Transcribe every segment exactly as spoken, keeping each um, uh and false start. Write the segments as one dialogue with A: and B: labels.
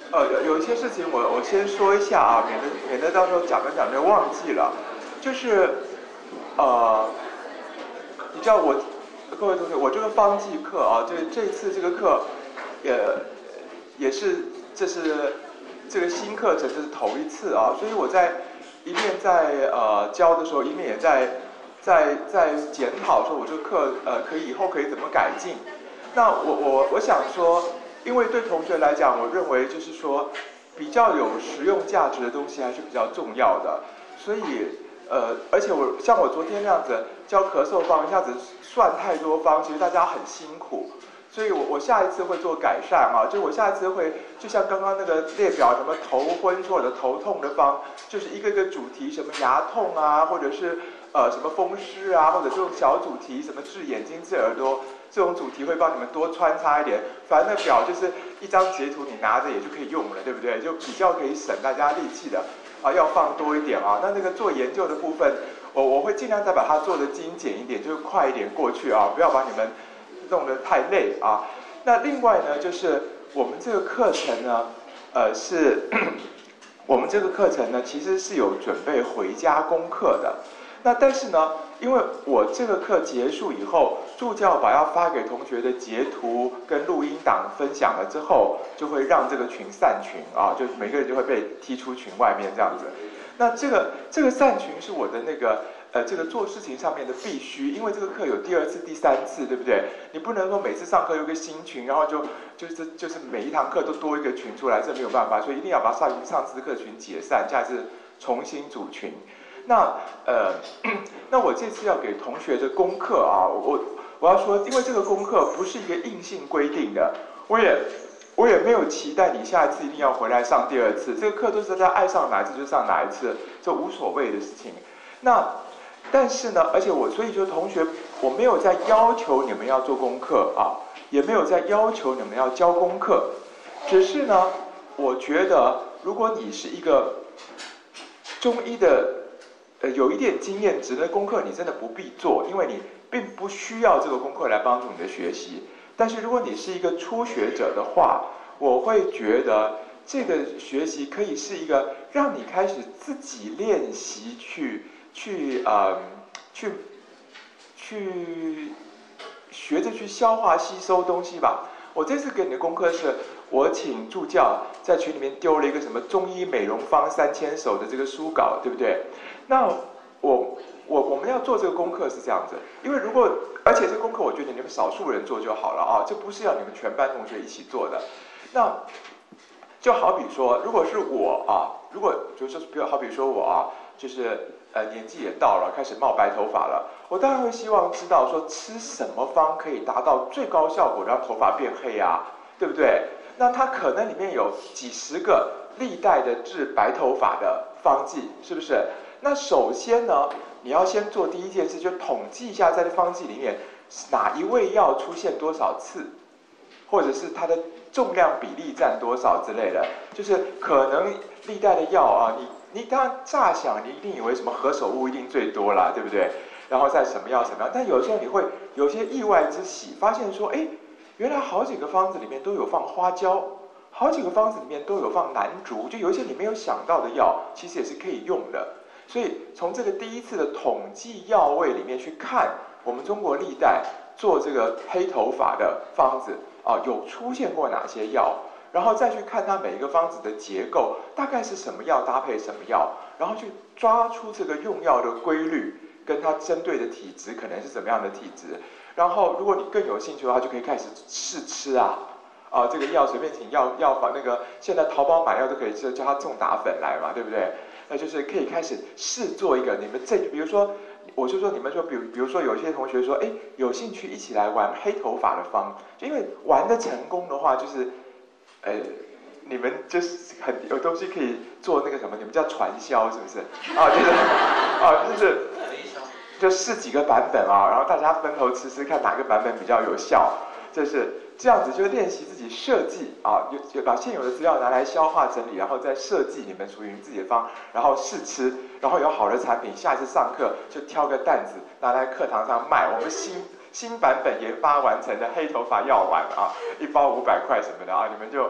A: 呃，有有一些事情我我先说一下啊，免得免得到时候讲着讲着忘记了。就是呃，你知道我各位同学，我这个方剂课啊，这这次这个课也也是这是这个新课程，这是头一次啊，所以我在一面在呃教的时候，一面也在在在检讨说我这个课呃可以以后可以怎么改进。那我我我想说，因为对同学来讲，我认为就是说比较有实用价值的东西还是比较重要的，所以呃，而且我像我昨天那样子教咳嗽方，一下子算太多方，其实大家很辛苦，所以我我下一次会做改善啊，就我下一次会就像刚刚那个列表什么头昏或者头痛的方，就是一个个主题，什么牙痛啊，或者是呃什么风湿啊，或者这种小主题，什么治眼睛治耳朵。这种主题会帮你们多穿插一点，反正那表就是一张截图，你拿着也就可以用了，对不对？就比较可以省大家力气的啊，要放多一点啊。那那个做研究的部分，我我会尽量再把它做的精简一点，就是快一点过去啊，不要把你们弄得太累啊。那另外呢，就是我们这个课程呢，呃，是我们这个课程呢，其实是有准备回家功课的。那但是呢，因为我这个课结束以后，助教把要发给同学的截图跟录音档分享了之后，就会让这个群散群啊，就每个人就会被踢出群外面这样子。那这个这个散群是我的那个呃这个做事情上面的必须，因为这个课有第二次、第三次，对不对？你不能说每次上课有个新群，然后就就是就是每一堂课都多一个群出来，这没有办法，所以一定要把上上次的课群解散，下次重新组群。那呃，那我这次要给同学的功课啊，我我要说，因为这个功课不是一个硬性规定的，我也我也没有期待你下一次一定要回来上第二次，这个课都是大家爱上哪一次就上哪一次，这无所谓的事情。那但是呢，而且我所以说同学，我没有在要求你们要做功课啊，也没有在要求你们要交功课，只是呢，我觉得如果你是一个中医的。呃，有一点经验值的功课你真的不必做，因为你并不需要这个功课来帮助你的学习。但是如果你是一个初学者的话，我会觉得这个学习可以是一个让你开始自己练习去去呃去去学着去消化吸收东西吧。我这次给你的功课是，我请助教在群里面丢了一个什么中医美容方三千首的这个书稿，对不对？那我我我们要做这个功课是这样子，因为如果而且这个功课我觉得你们少数人做就好了啊，这不是要你们全班同学一起做的。那就好比说，如果是我啊，如果就是比如好比说我啊，就是呃年纪也到了，开始冒白头发了，我当然会希望知道说吃什么方可以达到最高效果，让头发变黑啊，对不对？那它可能里面有几十个历代的治白头发的方剂，是不是？那首先呢，你要先做第一件事，就统计一下在这方剂里面哪一味药出现多少次，或者是它的重量比例占多少之类的。就是可能历代的药啊，你你当然乍想你一定以为什么何首乌一定最多啦，对不对？然后再什么药什么药，但有时候你会有些意外之喜，发现说，哎，原来好几个方子里面都有放花椒，好几个方子里面都有放南竹，就有一些你没有想到的药，其实也是可以用的。所以从这个第一次的统计药味里面去看，我们中国历代做这个黑头发的方子啊，有出现过哪些药，然后再去看它每一个方子的结构，大概是什么药搭配什么药，然后去抓出这个用药的规律，跟它针对的体质可能是什么样的体质。然后如果你更有兴趣的话，就可以开始试吃啊。啊，这个药随便请药药房那个，现在淘宝买药都可以叫叫它重打粉来嘛，对不对？那就是可以开始试做一个，你们这比如说，我就说你们说，比如比如说有些同学说，哎，有兴趣一起来玩黑头发的方，就因为玩的成功的话，就是，呃，你们就是很有东西可以做那个什么，你们叫传销是不是？啊，就是啊，就是就试几个版本啊，然后大家分头吃吃看哪个版本比较有效，就是这样子，就练习自己设计啊，就把现有的资料拿来消化整理，然后再设计你们属于自己的方，然后试吃，然后有好的产品，下一次上课就挑个担子拿来课堂上卖。我们新新版本研发完成的黑头发药丸啊，一包五百块什么的啊，你们就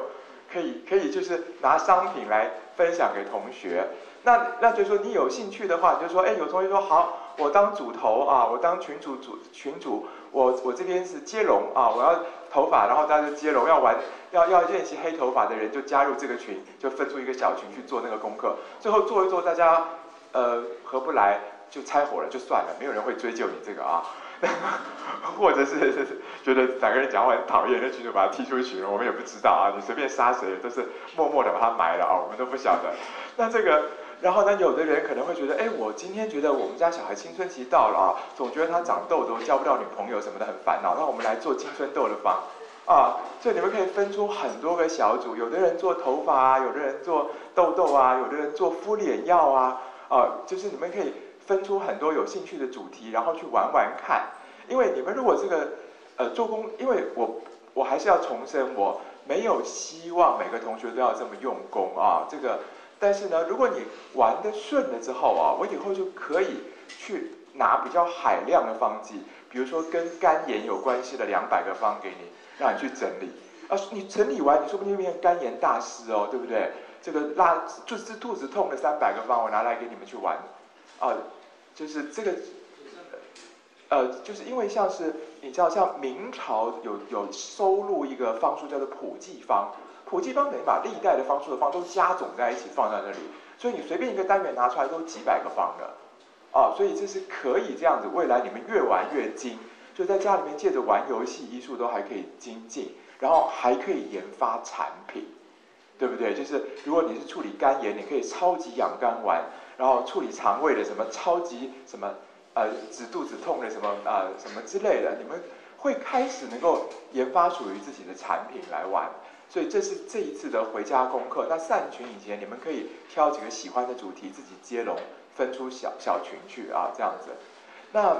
A: 可以可以就是拿商品来分享给同学。那那就说你有兴趣的话，你就说，哎，有同学说好，我当主头啊，我当群主主群主，我我这边是接龙啊，我要头发，然后大家就接龙，要玩要要练习黑头发的人就加入这个群，就分出一个小群去做那个功课，最后做一做，大家呃合不来就拆伙了，就算了，没有人会追究你这个啊。或者是觉得哪个人讲话很讨厌，那群主把他踢出群了，我们也不知道啊。你随便杀谁都是默默的把他埋了啊，我们都不晓得。那这个，然后呢，有的人可能会觉得，哎，我今天觉得我们家小孩青春期到了啊，总觉得他长痘痘，交不到女朋友什么的很烦恼，那我们来做青春痘的方啊。所以你们可以分出很多个小组，有的人做头发啊，有的人做痘痘啊，有的人做敷脸药啊，啊，就是你们可以分出很多有兴趣的主题，然后去玩玩看。因为你们如果这个呃做工，因为我我还是要重申，我没有希望每个同学都要这么用功啊，这个，但是呢，如果你玩得顺了之后啊，我以后就可以去拿比较海量的方剂，比如说跟肝炎有关系的两百个方给你，让你去整理啊，你整理完，你说不定变成肝炎大师哦，对不对？这个拉就是肚子痛的三百个方，我拿来给你们去玩啊，就是这个。呃，就是因为像是你知道，像明朝有有收录一个方术叫做普济方，普济方等于把历代的方术的方都加总在一起放在那里，所以你随便一个单元拿出来都几百个方的，啊，所以这是可以这样子，未来你们越玩越精，就在家里面借着玩游戏，医术都还可以精进，然后还可以研发产品，对不对？就是如果你是处理肝炎，你可以超级养肝丸，然后处理肠胃的什么超级什么。呃，止肚子痛的什么啊、呃、什么之类的，你们会开始能够研发属于自己的产品来玩，所以这是这一次的回家功课。那散群以前，你们可以挑几个喜欢的主题，自己接龙，分出小小群去啊，这样子。那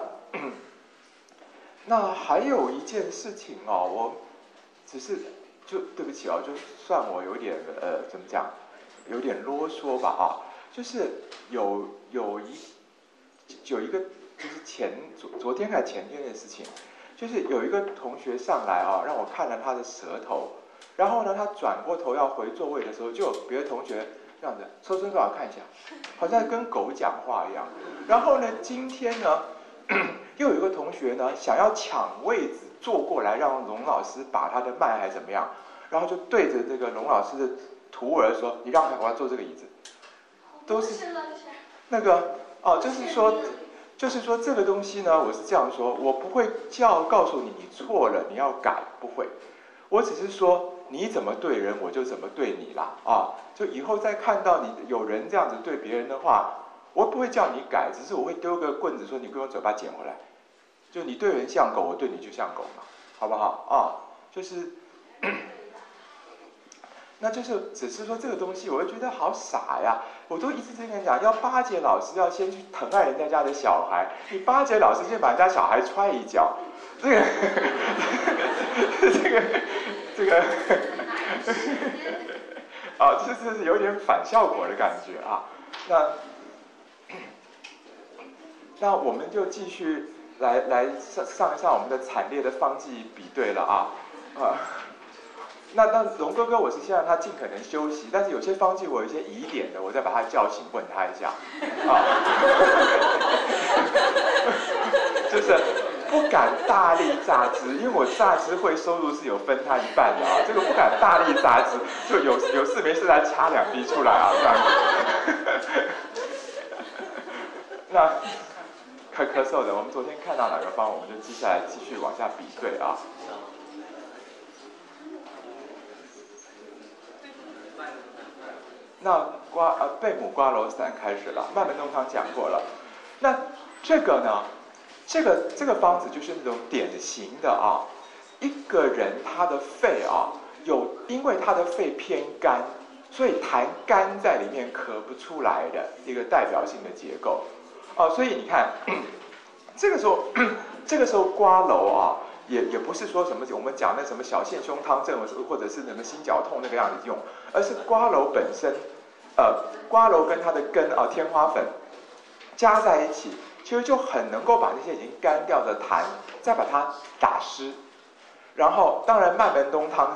A: 那还有一件事情哦，我只是就对不起哦，就算我有点呃怎么讲，有点啰嗦吧啊，就是有有一有一个。就是前昨昨天还是前天的事情，就是有一个同学上来啊，让我看了他的舌头，然后呢，他转过头要回座位的时候，就有别的同学这样子抽伸手来看一下，好像跟狗讲话一样。然后呢，今天呢，又有一个同学呢想要抢位子坐过来，让龙老师把他的脉还怎么样，然后就对着这个龙老师的徒儿说：“你让开，我要坐这个椅子。”都是那个哦，就是说。就是说这个东西呢，我是这样说，我不会叫告诉你你错了，你要改，不会。我只是说你怎么对人，我就怎么对你啦啊！就以后再看到你有人这样子对别人的话，我不会叫你改，只是我会丢个棍子说你给我嘴巴捡回来。就你对人像狗，我对你就像狗嘛，好不好啊？就是。那就是只是说这个东西，我会觉得好傻呀！我都一直在跟人讲，要巴结老师，要先去疼爱人家家的小孩。你巴结老师，先把人家小孩踹一脚，这个，这个，这个，啊，这这是有点反效果的感觉啊。那，那我们就继续来来上上一上我们的惨烈的方剂比对了啊啊。那那龙哥哥，我是希望他尽可能休息，但是有些方剂我有一些疑点的，我再把他叫醒问他一下，啊，就是不敢大力榨汁，因为我榨汁会收入是有分他一半的啊，这个不敢大力榨汁，就有有事没事来掐两滴出来啊，这样子。那咳咳嗽的，我们昨天看到哪个方，我们就接下来继续往下比对啊。那瓜呃贝母瓜蒌散开始了，慢门冬汤讲过了。那这个呢，这个这个方子就是那种典型的啊，一个人他的肺啊有，因为他的肺偏干，所以痰干在里面咳不出来的一个代表性的结构啊，所以你看，这个时候这个时候瓜蒌啊。也也不是说什么我们讲那什么小陷胸汤症，或者是什么心绞痛那个样子用，而是瓜蒌本身，呃，瓜蒌跟它的根啊天花粉加在一起，其实就很能够把那些已经干掉的痰再把它打湿。然后当然慢门冬汤是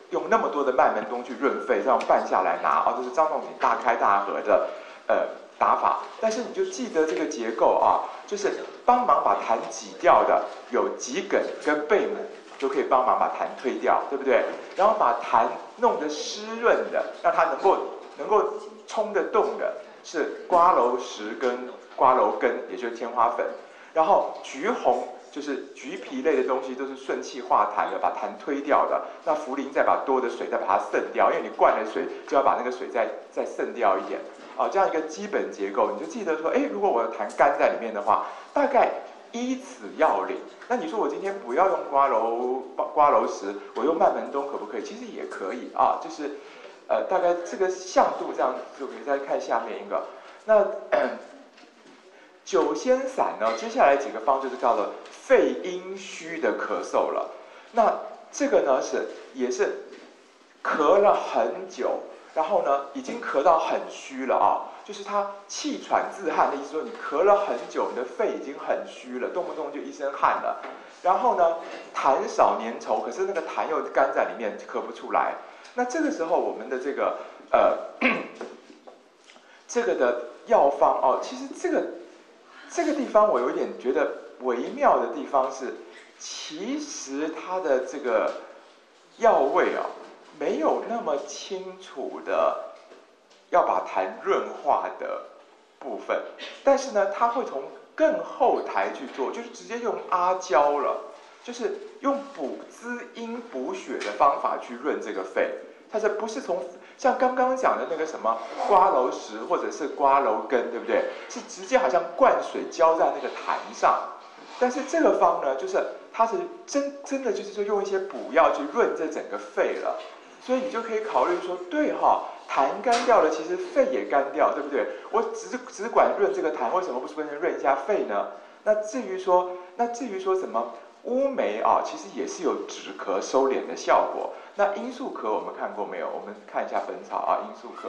A: 用那么多的麦门冬去润肺，这样拌下来拿啊，这是张仲景大开大合的呃打法。但是你就记得这个结构啊，就是帮忙把痰挤掉的有桔梗跟贝母，就可以帮忙把痰推掉，对不对？然后把痰弄得湿润的，让它能够能够冲得动的是瓜蒌实跟瓜蒌根，也就是天花粉。然后橘红就是橘皮类的东西，都是顺气化痰的，把痰推掉的。那茯苓再把多的水再把它渗掉，因为你灌了水，就要把那个水再再渗掉一点啊。这样一个基本结构，你就记得说，哎，如果我的痰干在里面的话，大概依此要领。那你说我今天不要用瓜蒌瓜蒌实，我用麦门冬可不可以？其实也可以啊，就是呃大概这个向度这样，就可以再看下面一个。那酒仙散呢，接下来几个方就是叫做肺阴虚的咳嗽了。那这个呢是也是咳了很久，然后呢已经咳到很虚了啊，就是他气喘自汗的意思，说你咳了很久，你的肺已经很虚了，动不动就一身汗了。然后呢痰少粘稠，可是那个痰又干在里面，咳不出来。那这个时候我们的这个呃这个的药方哦，其实这个。这个地方我有点觉得微妙的地方是，其实它的这个药味啊，没有那么清楚的要把痰润化的部分，但是呢，它会从更后台去做，就是直接用阿胶了，就是用补滋阴补血的方法去润这个肺，它是不是从像刚刚讲的那个什么瓜蒌实或者是瓜蒌根，对不对？是直接好像灌水浇在那个痰上，但是这个方呢，就是它是真真的就是说用一些补药去润这整个肺了，所以你就可以考虑说，对哈，痰干掉了，其实肺也干掉，对不对？我只只管润这个痰，为什么不顺便润一下肺呢？那至于说，那至于说什么？乌梅啊，其实也是有止咳收敛的效果。那罂粟壳我们看过没有？我们看一下本草啊，罂粟壳。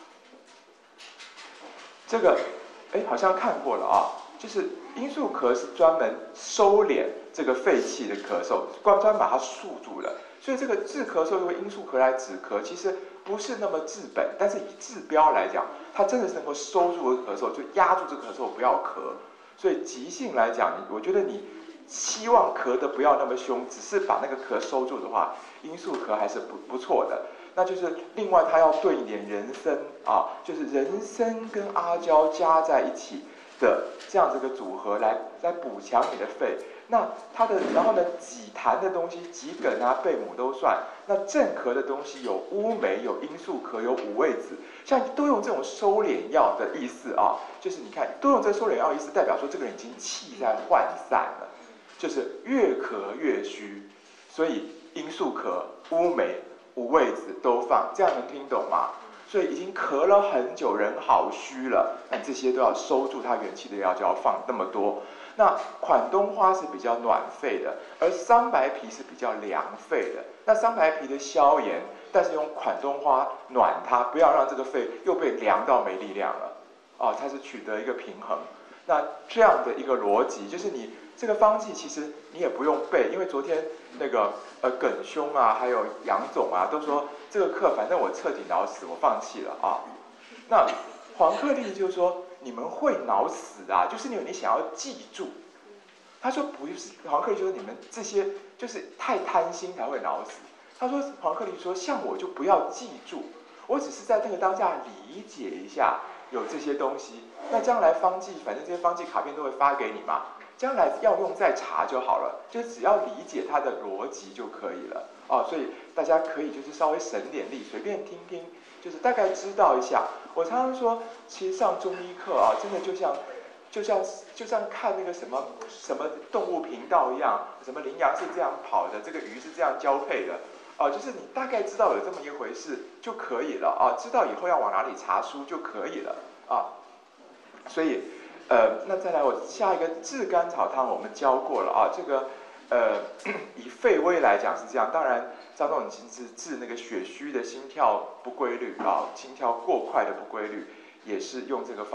A: 这个，哎，好像看过了啊。就是罂粟壳是专门收敛这个肺气的咳嗽，专专把它束住了。所以这个治咳嗽用罂粟壳来止咳，其实不是那么治本，但是以治标来讲，它真的是能够收住咳嗽，就压住这咳嗽不要咳。所以急性来讲，我觉得你。希望咳得不要那么凶，只是把那个咳收住的话，罂粟壳还是不不错的。那就是另外它要炖一点人参啊，就是人参跟阿胶加在一起的这样子个组合来来补强你的肺。那它的然后呢，己痰的东西，桔梗啊、贝母都算。那镇咳的东西有乌梅、有罂粟壳、有五味子，像都用这种收敛药的意思啊，就是你看都用这收敛药的意思，代表说这个人已经气在涣散了。就是越咳越虚，所以罂粟壳、乌梅、五味子都放，这样能听懂吗？所以已经咳了很久，人好虚了，那这些都要收住它元气的药，就要放那么多。那款冬花是比较暖肺的，而桑白皮是比较凉肺的。那桑白皮的消炎，但是用款冬花暖它，不要让这个肺又被凉到没力量了。哦，它是取得一个平衡。那这样的一个逻辑，就是你。这个方剂其实你也不用背，因为昨天那个呃耿兄啊，还有杨总啊，都说这个课反正我彻底脑死，我放弃了啊。那黄克利就说你们会脑死啊，就是你你想要记住。他说不是，黄克利就说你们这些就是太贪心才会脑死。他说黄克利说像我就不要记住，我只是在那个当下理解一下有这些东西，那将来方剂反正这些方剂卡片都会发给你嘛。将来要用再查就好了，就只要理解它的逻辑就可以了哦。所以大家可以就是稍微省点力，随便听听，就是大概知道一下。我常常说，其实上中医课啊，真的就像就像就像看那个什么什么动物频道一样，什么羚羊是这样跑的，这个鱼是这样交配的哦，就是你大概知道有这么一回事就可以了啊，知道以后要往哪里查书就可以了啊。所以。呃，那再来，我下一个炙甘草汤我们教过了啊。这个，呃，以肺胃来讲是这样。当然，张仲景是治那个血虚的心跳不规律啊，心跳过快的不规律，也是用这个方。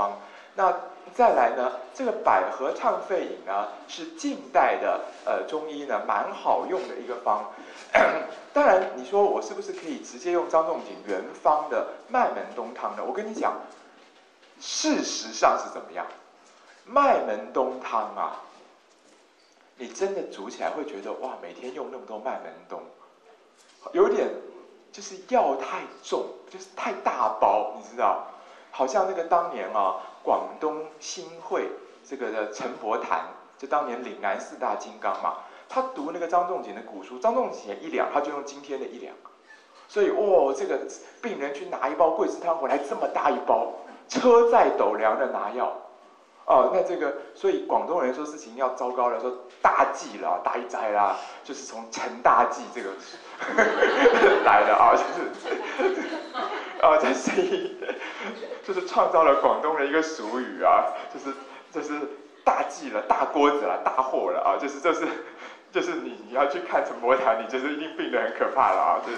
A: 那再来呢，这个百合唱肺饮呢，是近代的呃中医呢蛮好用的一个方。当然，你说我是不是可以直接用张仲景原方的麦门冬汤呢？我跟你讲，事实上是怎么样？麦门冬汤啊，你真的煮起来会觉得哇，每天用那么多麦门冬，有点就是药太重，就是太大包，你知道？好像那个当年啊，广东新会这个的陈伯谈，就当年岭南四大金刚嘛，他读那个张仲景的古书，张仲景一两，他就用今天的一两，所以哦，这个病人去拿一包桂枝汤回来，这么大一包，车载斗量的拿药。哦，那这个，所以广东人说事情要糟糕了，说大忌啦、大一灾啦，就是从陈大忌这个来的啊，就是啊，这是一，就是创造了广东的一个俗语啊，就是就是大忌了、大锅子了、大祸了啊，就是就是就是你你要去看陈伯谈，你就是一定病得很可怕了啊，就是。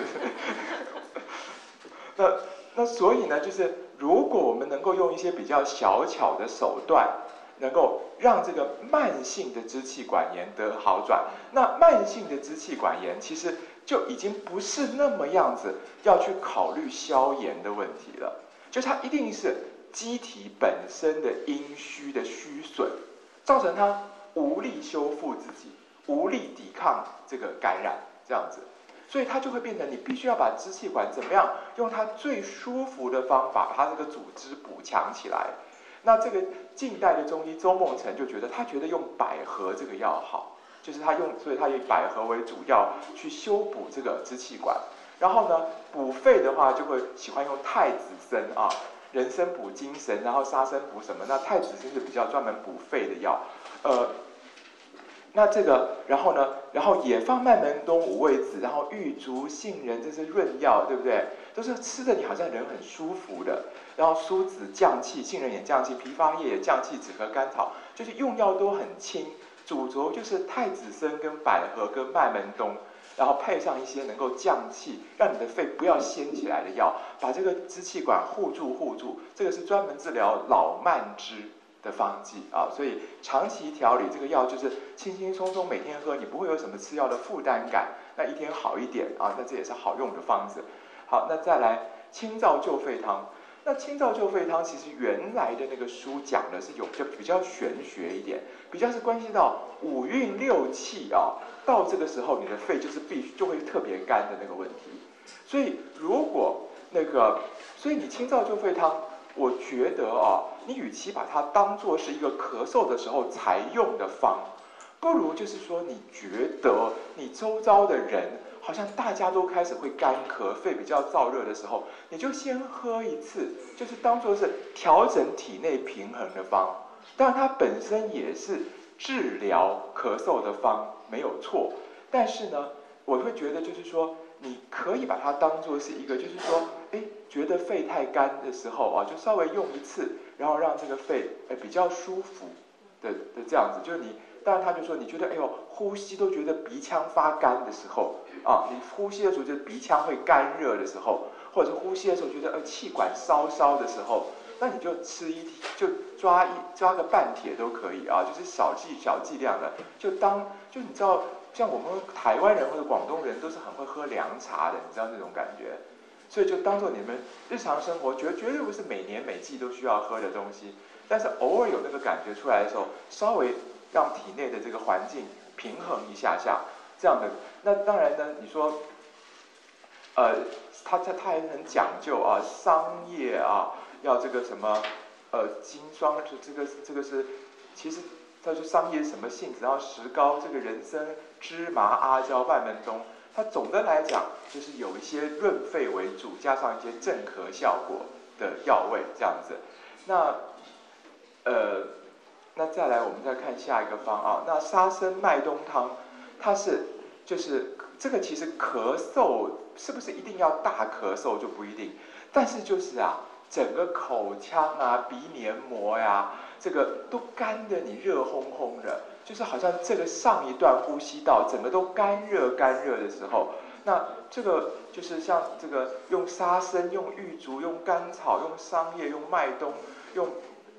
A: 那那所以呢，就是如果我们能够用一些比较小巧的手段，能够让这个慢性的支气管炎得好转，那慢性的支气管炎其实就已经不是那么样子要去考虑消炎的问题了，就它一定是机体本身的阴虚的虚损，造成它无力修复自己，无力抵抗这个感染，这样子。所以它就会变成你必须要把支气管怎么样用它最舒服的方法把它这个组织补强起来。那这个近代的中医周梦辰就觉得他觉得用百合这个药好，就是他用，所以他以百合为主要去修补这个支气管。然后呢，补肺的话就会喜欢用太子参啊，人参补精神，然后沙参补什么？那太子参是比较专门补肺的药，呃。那这个，然后呢，然后也放麦门冬、五味子，然后玉竹、杏仁，这是润药，对不对？都是吃的你好像人很舒服的。然后苏子降气，杏仁也降气，枇杷叶也降气，枳和甘草，就是用药都很轻。主轴就是太子参跟百合跟麦门冬，然后配上一些能够降气，让你的肺不要掀起来的药，把这个支气管护住护住。这个是专门治疗老慢支的方剂啊，所以长期调理这个药就是轻轻松松每天喝，你不会有什么吃药的负担感，那一天好一点啊，那这也是好用的方子。好，那再来清燥救肺汤。那清燥救肺汤其实原来的那个书讲的是有就比较玄学一点，比较是关系到五运六气啊，到这个时候你的肺就是必须就会特别干的那个问题。所以如果那个，所以你清燥救肺汤，我觉得啊，你与其把它当作是一个咳嗽的时候才用的方，不如就是说你觉得你周遭的人好像大家都开始会干咳，肺比较燥热的时候，你就先喝一次，就是当作是调整体内平衡的方。当然它本身也是治疗咳嗽的方，没有错。但是呢，我会觉得就是说，你可以把它当作是一个，就是说，哎，觉得肺太干的时候啊，就稍微用一次，然后让这个肺哎比较舒服的的这样子，就是你。当然他就说，你觉得哎呦呼吸都觉得鼻腔发干的时候啊，你呼吸的时候觉得鼻腔会干热的时候，或者是呼吸的时候觉得呃气管烧烧的时候，那你就吃一就抓一抓个半铁都可以啊，就是小剂小剂量的，就当就你知道，像我们台湾人或者广东人都是很会喝凉茶的，你知道那种感觉，所以就当做你们日常生活绝绝对不是每年每季都需要喝的东西，但是偶尔有那个感觉出来的时候，稍微让体内的这个环境平衡一下下，这样的。那当然呢，你说，呃，他他他还很讲究啊，桑叶啊，要这个什么，呃，金霜，就这个这个是，其实他说桑叶什么性质，然后石膏，这个人参、芝麻、阿胶、麦门冬，它总的来讲就是有一些润肺为主，加上一些镇咳效果的药味这样子。那，呃。那再来，我们再看下一个方啊。那沙参麦冬汤，它是就是这个其实咳嗽是不是一定要大咳嗽就不一定，但是就是啊，整个口腔啊、鼻黏膜呀、啊，这个都干的你热烘烘的，就是好像这个上一段呼吸道整个都干热干热的时候，那这个就是像这个用沙参、用玉竹、用甘草、用桑叶、用麦冬、用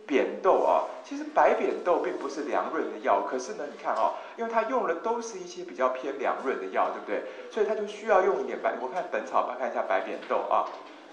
A: 扁豆啊，其实白扁豆并不是凉润的药，可是呢，你看啊，因为它用的都是一些比较偏凉润的药，对不对？所以它就需要用一点白。我看本草，看一下白扁豆啊，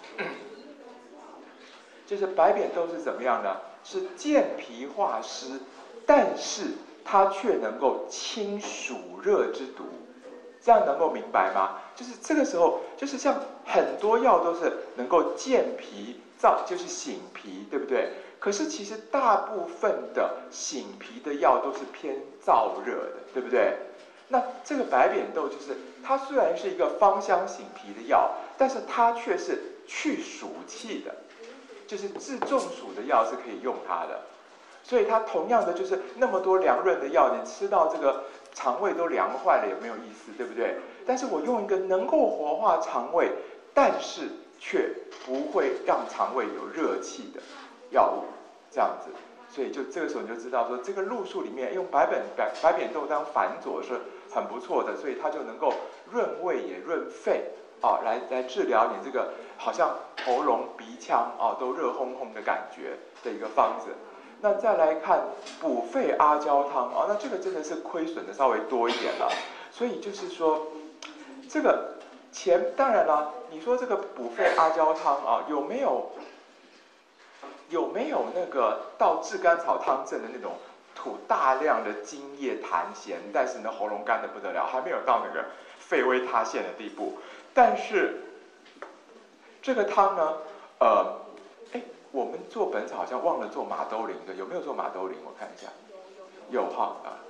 A: 就是白扁豆是怎么样呢？是健脾化湿，但是它却能够清暑热之毒。这样能够明白吗？就是这个时候，就是像很多药都是能够健脾燥，就是醒脾，对不对？可是其实大部分的醒脾的药都是偏燥热的，对不对？那这个白扁豆就是它虽然是一个芳香醒脾的药，但是它却是去暑气的，就是治中暑的药是可以用它的。所以它同样的就是那么多凉润的药，你吃到这个肠胃都凉坏了也没有意思，对不对？但是我用一个能够活化肠胃，但是却不会让肠胃有热气的药物，这样子。所以就这个时候你就知道说，这个路数里面用白本白白扁豆当反佐是很不错的，所以它就能够润胃也润肺啊，来来治疗你这个好像喉咙鼻腔啊都热烘烘的感觉的一个方子。那再来看补肺阿胶汤啊，那这个真的是亏损的稍微多一点了。所以就是说，这个前当然了，你说这个补肺阿胶汤啊，有没有有没有那个到炙甘草汤证的那种吐大量的津液痰涎，但是呢喉咙干得不得了，还没有到那个肺微塌陷的地步。但是这个汤呢，呃。我们做本草好像忘了做马兜铃的，有没有做马兜铃？我看一下，有哈啊。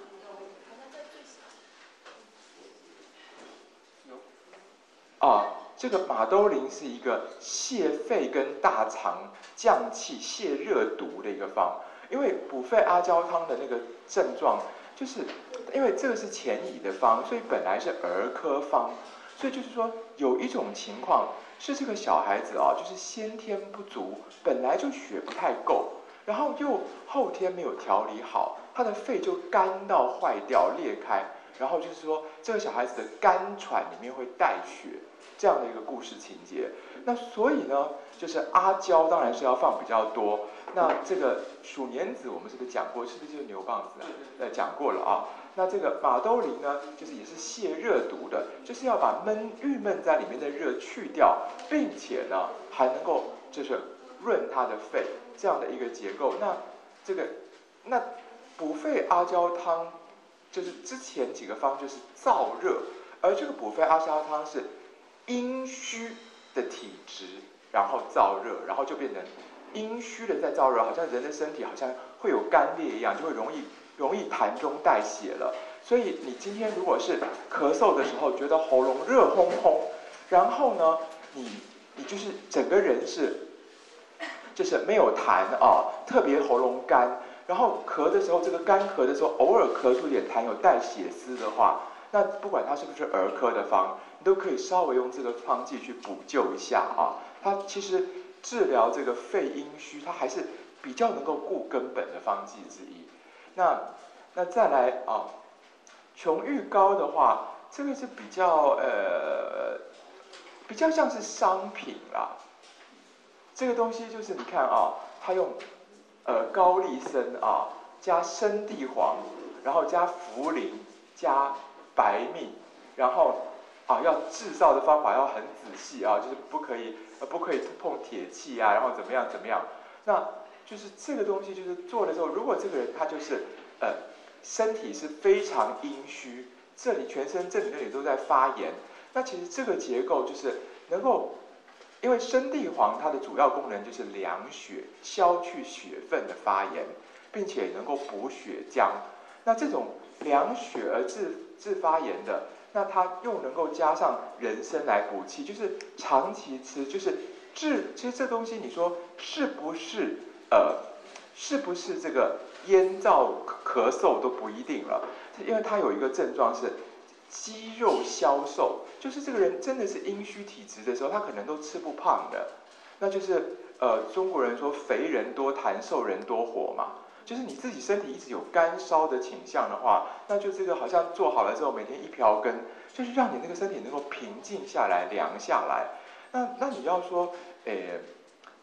A: 啊，这个马兜铃是一个泻肺跟大肠降气、泻热毒的一个方。因为补肺阿胶汤的那个症状，就是因为这个是前乙的方，所以本来是儿科方，所以就是说有一种情况。是这个小孩子啊，就是先天不足，本来就血不太够，然后又后天没有调理好，他的肺就干到坏掉裂开，然后就是说这个小孩子的肝喘里面会带血，这样的一个故事情节。那所以呢，就是阿胶当然是要放比较多。那这个鼠年子我们是不是讲过？是不是就是牛蒡子啊？呃，讲过了啊。那这个马兜铃呢，就是也是泻热毒的，就是要把闷郁闷在里面的热去掉，并且呢还能够就是润它的肺这样的一个结构。那这个那补肺阿胶汤就是之前几个方就是燥热，而这个补肺阿胶汤是阴虚的体质，然后燥热，然后就变成阴虚的在燥热，好像人的身体好像会有干裂一样，就会容易。容易痰中带血了，所以你今天如果是咳嗽的时候，觉得喉咙热烘烘，然后呢，你你就是整个人是，就是没有痰啊，特别喉咙干，然后咳的时候，这个干咳的时候，偶尔咳出点痰有带血丝的话，那不管它是不是儿科的方，你都可以稍微用这个方剂去补救一下啊。它其实治疗这个肺阴虚，它还是比较能够顾根本的方剂之一。那那再来啊，琼玉膏的话，这个是比较呃比较像是商品啦。这个东西就是你看啊，它用呃高丽参啊加生地黄，然后加茯苓加白蜜，然后啊要制造的方法要很仔细啊，就是不可以呃不可以碰铁器啊，然后怎么样怎么样。那就是这个东西，就是做了之后，如果这个人他就是呃身体是非常阴虚，这里全身这里那里都在发炎，那其实这个结构就是能够，因为生地黄它的主要功能就是凉血，消去血分的发炎，并且能够补血浆。那这种凉血而治治发炎的，那它又能够加上人参来补气，就是长期吃，就是治。其实这东西你说是不是？呃，是不是这个咽燥咳嗽都不一定了，因为它有一个症状是肌肉消瘦，就是这个人真的是阴虚体质的时候，他可能都吃不胖的，那就是呃中国人说肥人多痰，瘦人多火嘛，就是你自己身体一直有干烧的倾向的话，那就这个好像做好了之后每天一瓢羹，就是让你那个身体能够平静下来、凉下来。那那你要说，诶。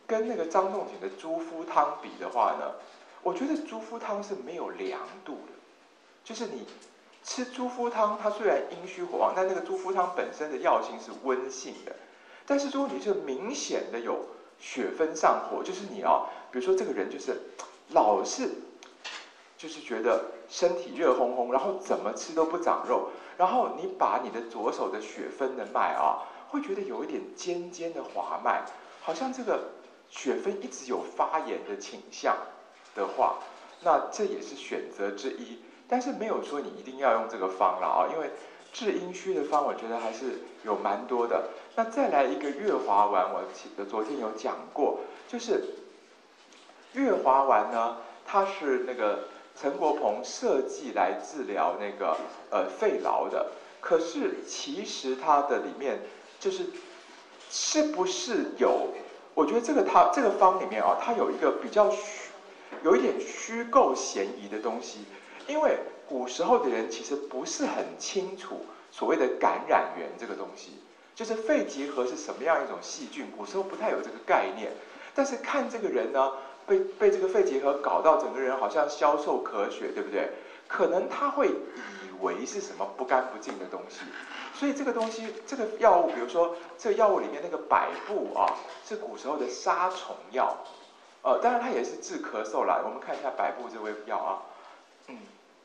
A: 跟那个张仲景的猪肤汤比的话呢，我觉得猪肤汤是没有凉度的，就是你吃猪肤汤，它虽然阴虚火旺，但那个猪肤汤本身的药性是温性的。但是如果你是明显的有血分上火，就是你啊，比如说这个人就是老是就是觉得身体热烘烘，然后怎么吃都不长肉，然后你把你的左手的血分的脉啊，会觉得有一点尖尖的滑脉，好像这个血分一直有发炎的倾向的话，那这也是选择之一。但是没有说你一定要用这个方了啊，因为治阴虚的方，我觉得还是有蛮多的。那再来一个月华丸，我昨天有讲过，就是月华丸呢，它是那个陈国鹏设计来治疗那个呃肺痨的，可是其实它的里面就是是不是有？我觉得这个它这个方里面啊，它有一个比较虚，有一点虚构嫌疑的东西。因为古时候的人其实不是很清楚所谓的感染源这个东西，就是肺结核是什么样一种细菌，古时候不太有这个概念。但是看这个人呢，被被这个肺结核搞到整个人好像消瘦咳血，对不对？可能他会以为是什么不干不净的东西，所以这个东西，这个药物，比如说这个药物里面那个百部啊，是古时候的杀虫药，呃，当然它也是治咳嗽啦。我们看一下百部这味药啊，嗯。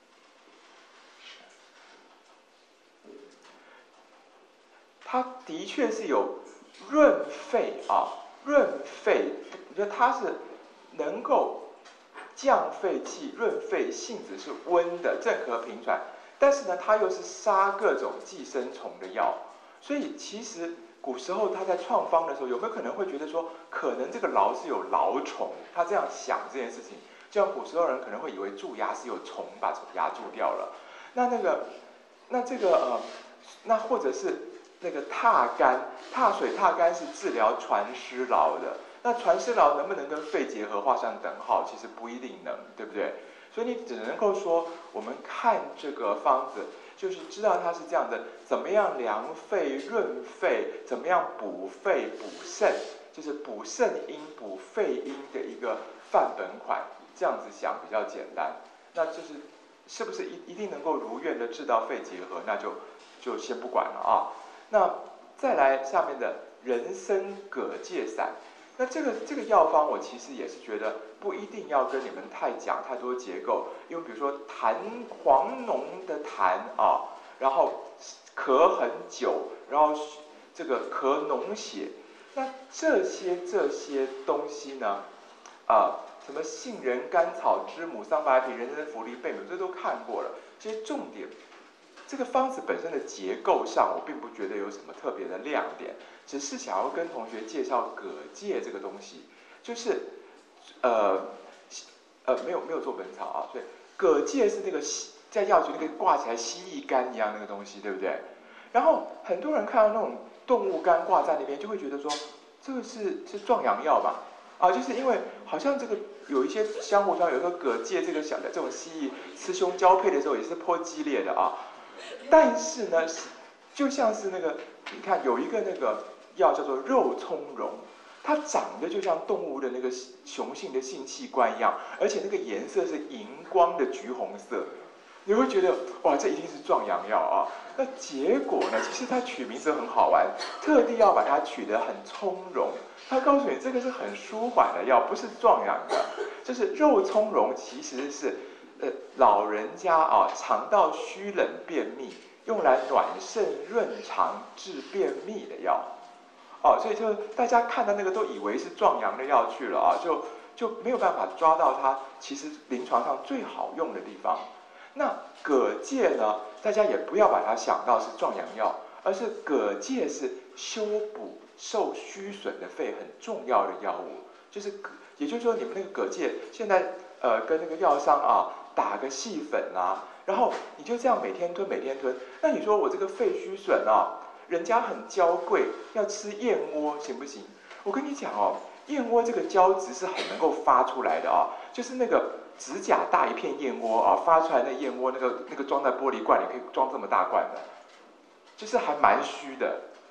A: 它的确是有润肺啊，润肺，你说它是能够降肺气、润肺，性质是温的，正合平喘。但是呢，它又是杀各种寄生虫的药，所以其实古时候他在创方的时候，有没有可能会觉得说，可能这个痨是有痨虫？他这样想这件事情，就像古时候人可能会以为蛀牙是有虫把牙蛀掉了。那那个，那这个呃，那或者是。那个踏干，踏水踏干是治疗传湿痨的。那传湿痨能不能跟肺结核画上等号？其实不一定能，对不对？所以你只能够说，我们看这个方子，就是知道它是这样的，怎么样凉肺润肺，怎么样补肺补肾，就是补肾阴补肺阴的一个范本款。这样子想比较简单。那就是是不是一一定能够如愿的治到肺结核？那就就先不管了啊。那再来下面的人参葛芥散，那这个这个药方我其实也是觉得不一定要跟你们太讲太多结构，因为比如说痰黄脓的痰啊，然后咳很久，然后这个咳脓血，那这些这些东西呢，啊、呃，什么杏仁、甘草、知母、桑白皮、人参、茯苓、贝母，这都看过了，这些重点。这个方子本身的结构上，我并不觉得有什么特别的亮点，只是想要跟同学介绍葛芥这个东西，就是呃呃没有没有做本草啊，所以葛芥是那个在药局那个挂起来蜥蜴肝一样那个东西，对不对？然后很多人看到那种动物肝挂在那边，就会觉得说这个是是壮阳药吧？啊，就是因为好像这个有一些相互相，有时候葛芥这个小的这种蜥蜴雌雄交配的时候也是颇激烈的啊。但是呢，就像是那个，你看有一个那个药叫做肉苁蓉，它长得就像动物的那个雄性的性器官一样，而且那个颜色是荧光的橘红色，你会觉得哇，这一定是壮阳药啊。那结果呢，其实它取名字很好玩，特地要把它取得很从容。他告诉你这个是很舒缓的药，不是壮阳的，就是肉苁蓉其实是。呃，老人家啊，肠道虚冷便秘，用来暖肾润肠治便秘的药，哦，所以就大家看到那个都以为是壮阳的药去了啊，就就没有办法抓到它其实临床上最好用的地方。那葛芥呢，大家也不要把它想到是壮阳药，而是葛芥是修补受虚损的肺很重要的药物，就是也就是说你们那个葛芥现在呃跟那个药商啊。打个细粉啊，然后你就这样每天吞每天吞。那你说我这个肺虚损啊，人家很娇贵，要吃燕窝行不行？我跟你讲哦，燕窝这个胶质是很能够发出来的啊，就是那个指甲大一片燕窝啊，发出来那燕窝那个那个装在玻璃罐里可以装这么大罐的，就是还蛮虚的。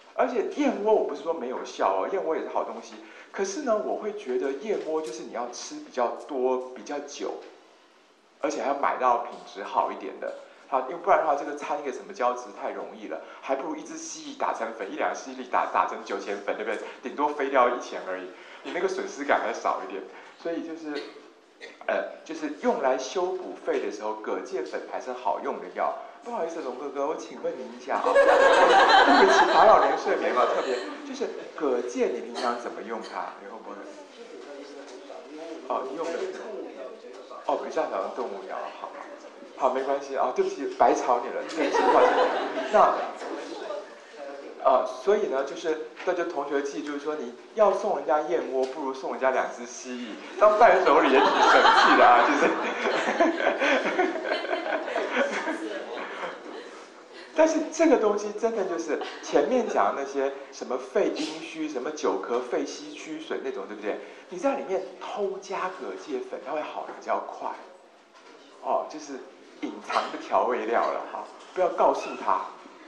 A: 而且燕窝我不是说没有效哦，燕窝也是好东西。可是呢，我会觉得燕窝就是你要吃比较多、比较久，而且还要买到品质好一点的。好，因为不然的话，这个掺一个什么胶质太容易了，还不如一只蜥蜴打成粉，一两个蜥蜴打打成九千粉，对不对？顶多飞掉一钱而已，你那个损失感还少一点。所以就是，呃，就是用来修补肺的时候，蛤蚧粉还是好用的药。不好意思，龙哥哥，我请问您一下啊，对不起，打扰您睡眠了，特别就是蛤蚧，你平常怎么用它？你会不会？哦，用的哦，比较少用动物药，好，好，没关系啊，对不起，白吵你了，对不起，抱歉。那呃，所以呢，就是大家同学记住说，你要送人家燕窝，不如送人家两只蜥蜴，当伴手礼也挺神气的啊，就是。但是这个东西真的就是前面讲的那些什么肺阴虚、什么久咳、肺吸曲水那种，对不对？你在里面偷加蛤蚧粉，它会好的比较快。哦，就是隐藏的调味料了哈，不要告诉他。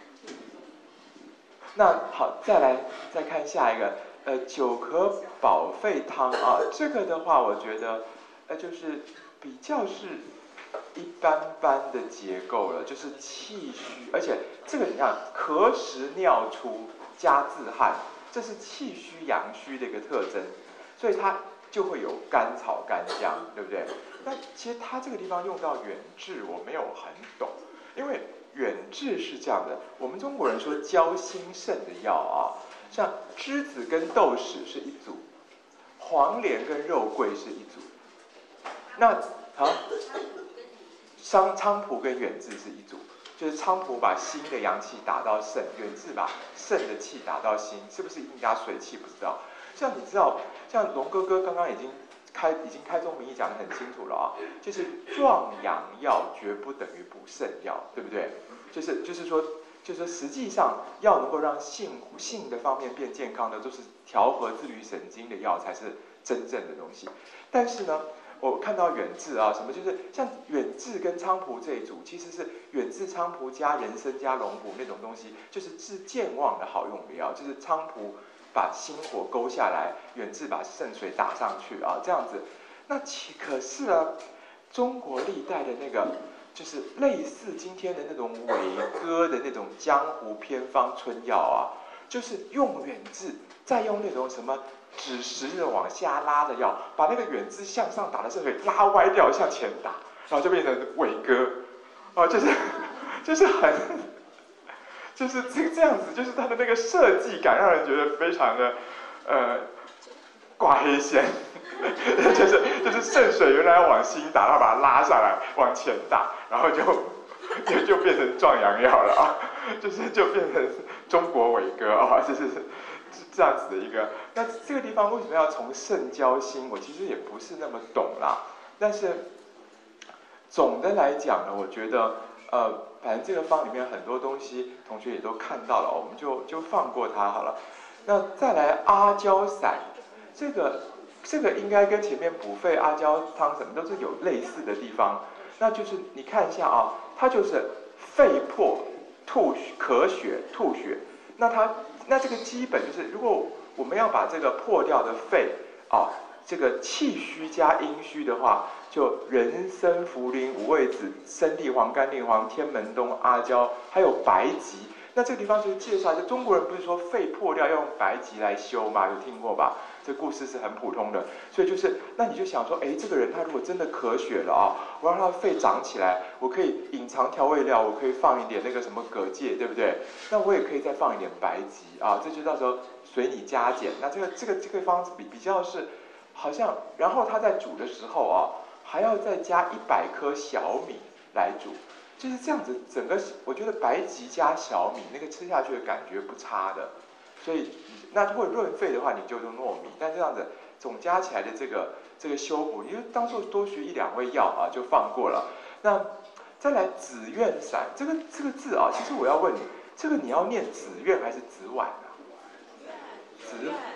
A: 那好，再来再看下一个，呃，久咳保肺汤啊，这个的话，我觉得，呃，就是比较是一般般的结构了，就是气虚，而且这个你看，咳时尿出加自汗，这是气虚阳虚的一个特征，所以它就会有甘草干姜，对不对？那其实它这个地方用到远志，我没有很懂，因为远志是这样的，我们中国人说交心肾的药啊，像栀子跟豆豉是一组，黄连跟肉桂是一组，那啊，商菖蒲跟远志是一组，就是菖蒲把心的阳气打到肾，远志把肾的气打到心，是不是一定加水气？不知道。像你知道，像龙哥哥刚刚已经开已经开宗明义讲得很清楚了啊，就是壮阳药绝不等于补肾药，对不对？就是就是说，就是实际上要能够让性性的方面变健康的，都是调和自律神经的药才是真正的东西。但是呢，我看到远志啊，什么就是像远志跟菖蒲这一组，其实是远志菖蒲加人参加龙骨那种东西，就是治健忘的好用的药，就是菖蒲把心火勾下来，远志把肾水打上去啊，这样子。那其可是呢，中国历代的那个就是类似今天的那种伟哥的那种江湖偏方春药啊，就是用远志，再用那种什么指实的往下拉的药，把那个远志向上打的肾水拉歪掉，向前打，然后就变成伟哥，哦、啊，就是就是很。就是这这样子，就是它的那个设计感，让人觉得非常的，呃，挂黑线，就是就是肾水原来要往心打，然后把它拉下来往前打，然后就就就变成壮阳药了啊，就是就变成中国伟哥啊，就是这样子的一个。那这个地方为什么要从肾交心？我其实也不是那么懂啦，但是总的来讲呢，我觉得呃。反正这个方里面很多东西，同学也都看到了，我们就就放过它好了。那再来阿胶散，这个这个应该跟前面补肺阿胶汤什么都是有类似的地方。那就是你看一下啊，它就是肺破吐咳血吐血。那它那这个基本就是，如果我们要把这个破掉的肺啊，这个气虚加阴虚的话。就人参、茯苓、五味子、生地黄、甘地黄、天门冬、阿胶，还有白及。那这个地方就是介绍，就中国人不是说肺破掉要用白及来修吗？有听过吧？这故事是很普通的。所以就是，那你就想说，哎，这个人他如果真的咳血了啊，我让他的肺长起来，我可以隐藏调味料，我可以放一点那个什么蛤蚧，对不对？那我也可以再放一点白及啊，这就到时候随你加减。那这个这个这个方子比比较是，好像，然后他在煮的时候啊。还要再加一百颗小米来煮，就是这样子。整个我觉得白及加小米那个吃下去的感觉不差的，所以那如果润肺的话，你就用糯米。但这样子总加起来的这个这个修补，你就当做多学一两味药啊，就放过了。那再来紫苑散，这个这个字啊，其实我要问你，这个你要念紫苑还是紫婉啊？紫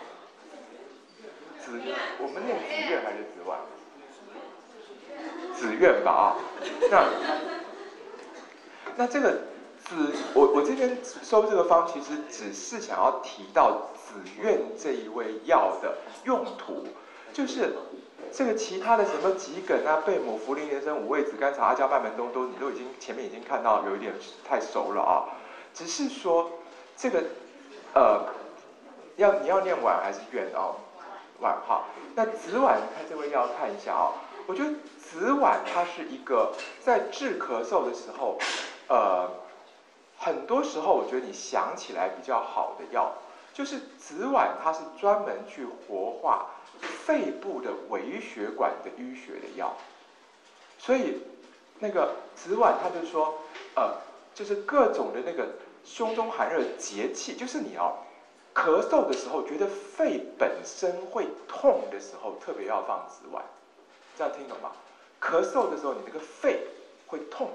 A: 紫，我们念紫苑还是紫婉？紫苑吧啊，那那这个子，我我这边收这个方，其实只是想要提到紫苑这一味药的用途，就是这个其他的什么桔梗啊、贝母、茯苓、人参、五味子、甘草、阿胶、麦门冬都，你都已经前面已经看到有一点太熟了啊。只是说这个呃，要你要念婉还是苑啊？婉哈。那紫婉，看这味药看一下啊。我觉得紫婉它是一个在治咳嗽的时候，呃，很多时候我觉得你想起来比较好的药，就是紫婉它是专门去活化肺部的微血管的淤血的药，所以那个紫婉它就说，呃，就是各种的那个胸中寒热结气，就是你要咳嗽的时候，觉得肺本身会痛的时候，特别要放紫婉。这样听懂吗？咳嗽的时候，你那个肺会痛，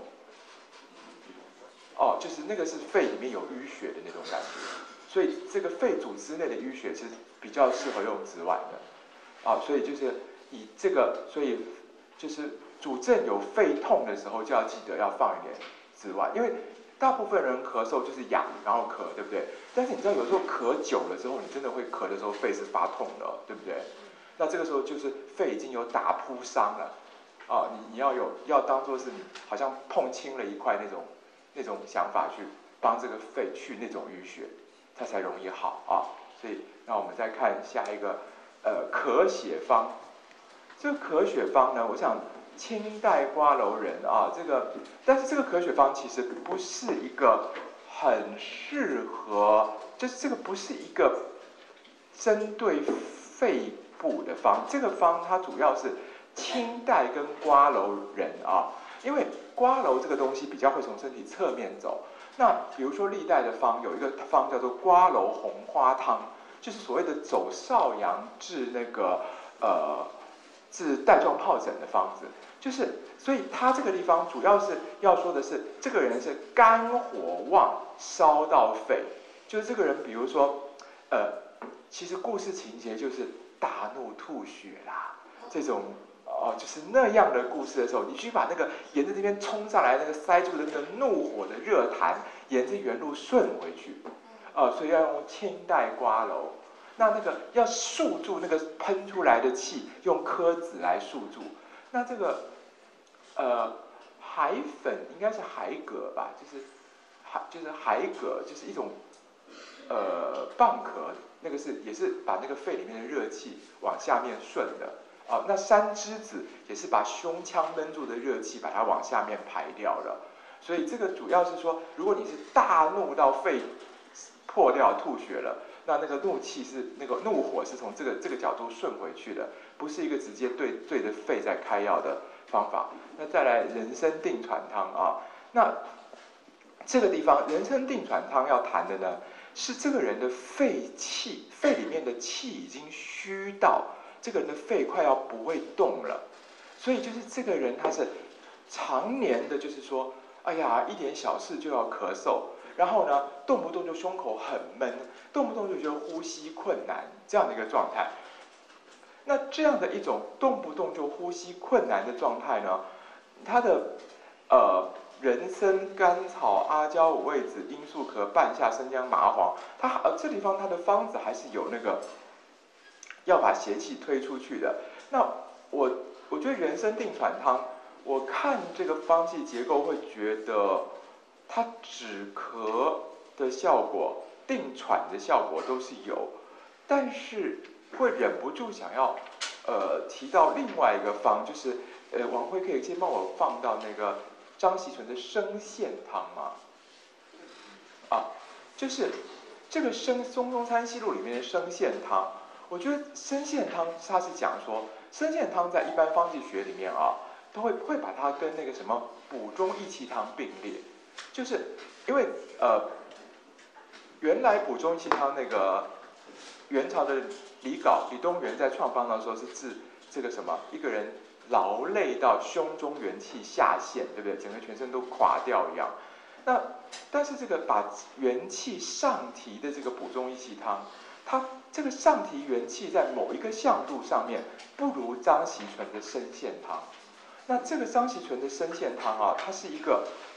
A: 哦，就是那个是肺里面有淤血的那种感觉，所以这个肺组织内的淤血是比较适合用紫婉的，啊、哦，所以就是以这个，所以就是主症有肺痛的时候，就要记得要放一点紫婉，因为大部分人咳嗽就是痒，然后咳，对不对？但是你知道，有时候咳久了之后，你真的会咳的时候，肺是发痛的，对不对？那这个时候就是肺已经有打扑伤了，啊，你你要有要当做是你好像碰青了一块那种那种想法去帮这个肺去那种淤血，它才容易好啊。所以那我们再看下一个，呃，咳血方。这个咳血方呢，我想清代瓜楼人啊，这个但是这个咳血方其实不是一个很适合，就是这个不是一个针对肺部的方，这个方它主要是清代跟瓜楼人啊，因为瓜楼这个东西比较会从身体侧面走。那比如说历代的方有一个方叫做瓜楼红花汤，就是所谓的走少阳治那个呃治带状疱疹的方子，就是所以他这个地方主要是要说的是这个人是肝火旺烧到肺，就是这个人比如说呃其实故事情节就是大怒吐血啦，这种哦，就是那样的故事的时候，你去把那个沿着这边冲上来那个塞住的那个怒火的热痰，沿着原路顺回去，呃，所以要用清代瓜楼。那那个要束住那个喷出来的气，用柯子来束住。那这个呃海粉应该是海蛤吧，就是海就是海蛤，就是一种呃蚌壳。那个是也是把那个肺里面的热气往下面顺的啊、呃。那山栀子也是把胸腔闷住的热气把它往下面排掉了。所以这个主要是说，如果你是大怒到肺破掉吐血了，那那个怒气是那个怒火是从这个这个角度顺回去的，不是一个直接对对着肺在开药的方法。那再来人参定喘汤啊，那这个地方人参定喘汤要谈的呢，是这个人的肺气，肺里面的气已经虚到这个人的肺快要不会动了，所以就是这个人他是常年的，就是说，哎呀，一点小事就要咳嗽，然后呢，动不动就胸口很闷，动不动就觉得呼吸困难，这样的一个状态。那这样的一种动不动就呼吸困难的状态呢，它的呃。人参、甘草、阿胶、五味子、罂粟壳、半夏、生姜、麻黄，它呃这地方它的方子还是有那个要把邪气推出去的。那我我觉得人参定喘汤，我看这个方剂结构会觉得它止咳的效果、定喘的效果都是有，但是会忍不住想要呃提到另外一个方，就是呃王辉可以先帮我放到那个。张锡纯的生线汤吗？啊，就是这个生松中餐西录里面的生线汤，我觉得生线汤它是讲说，生线汤在一般方剂学里面啊，都会会把它跟那个什么补中益气汤并列，就是因为呃，原来补中益气汤那个元朝的李杲李东垣在创方的时候是治这个什么一个人。劳累到胸中元气下陷，对不对？整个全身都垮掉一样。那但是这个把元气上提的这个补中益气汤，它这个上提元气在某一个向度上面不如张锡纯的生线汤。那这个张锡纯的生线汤啊，它是一个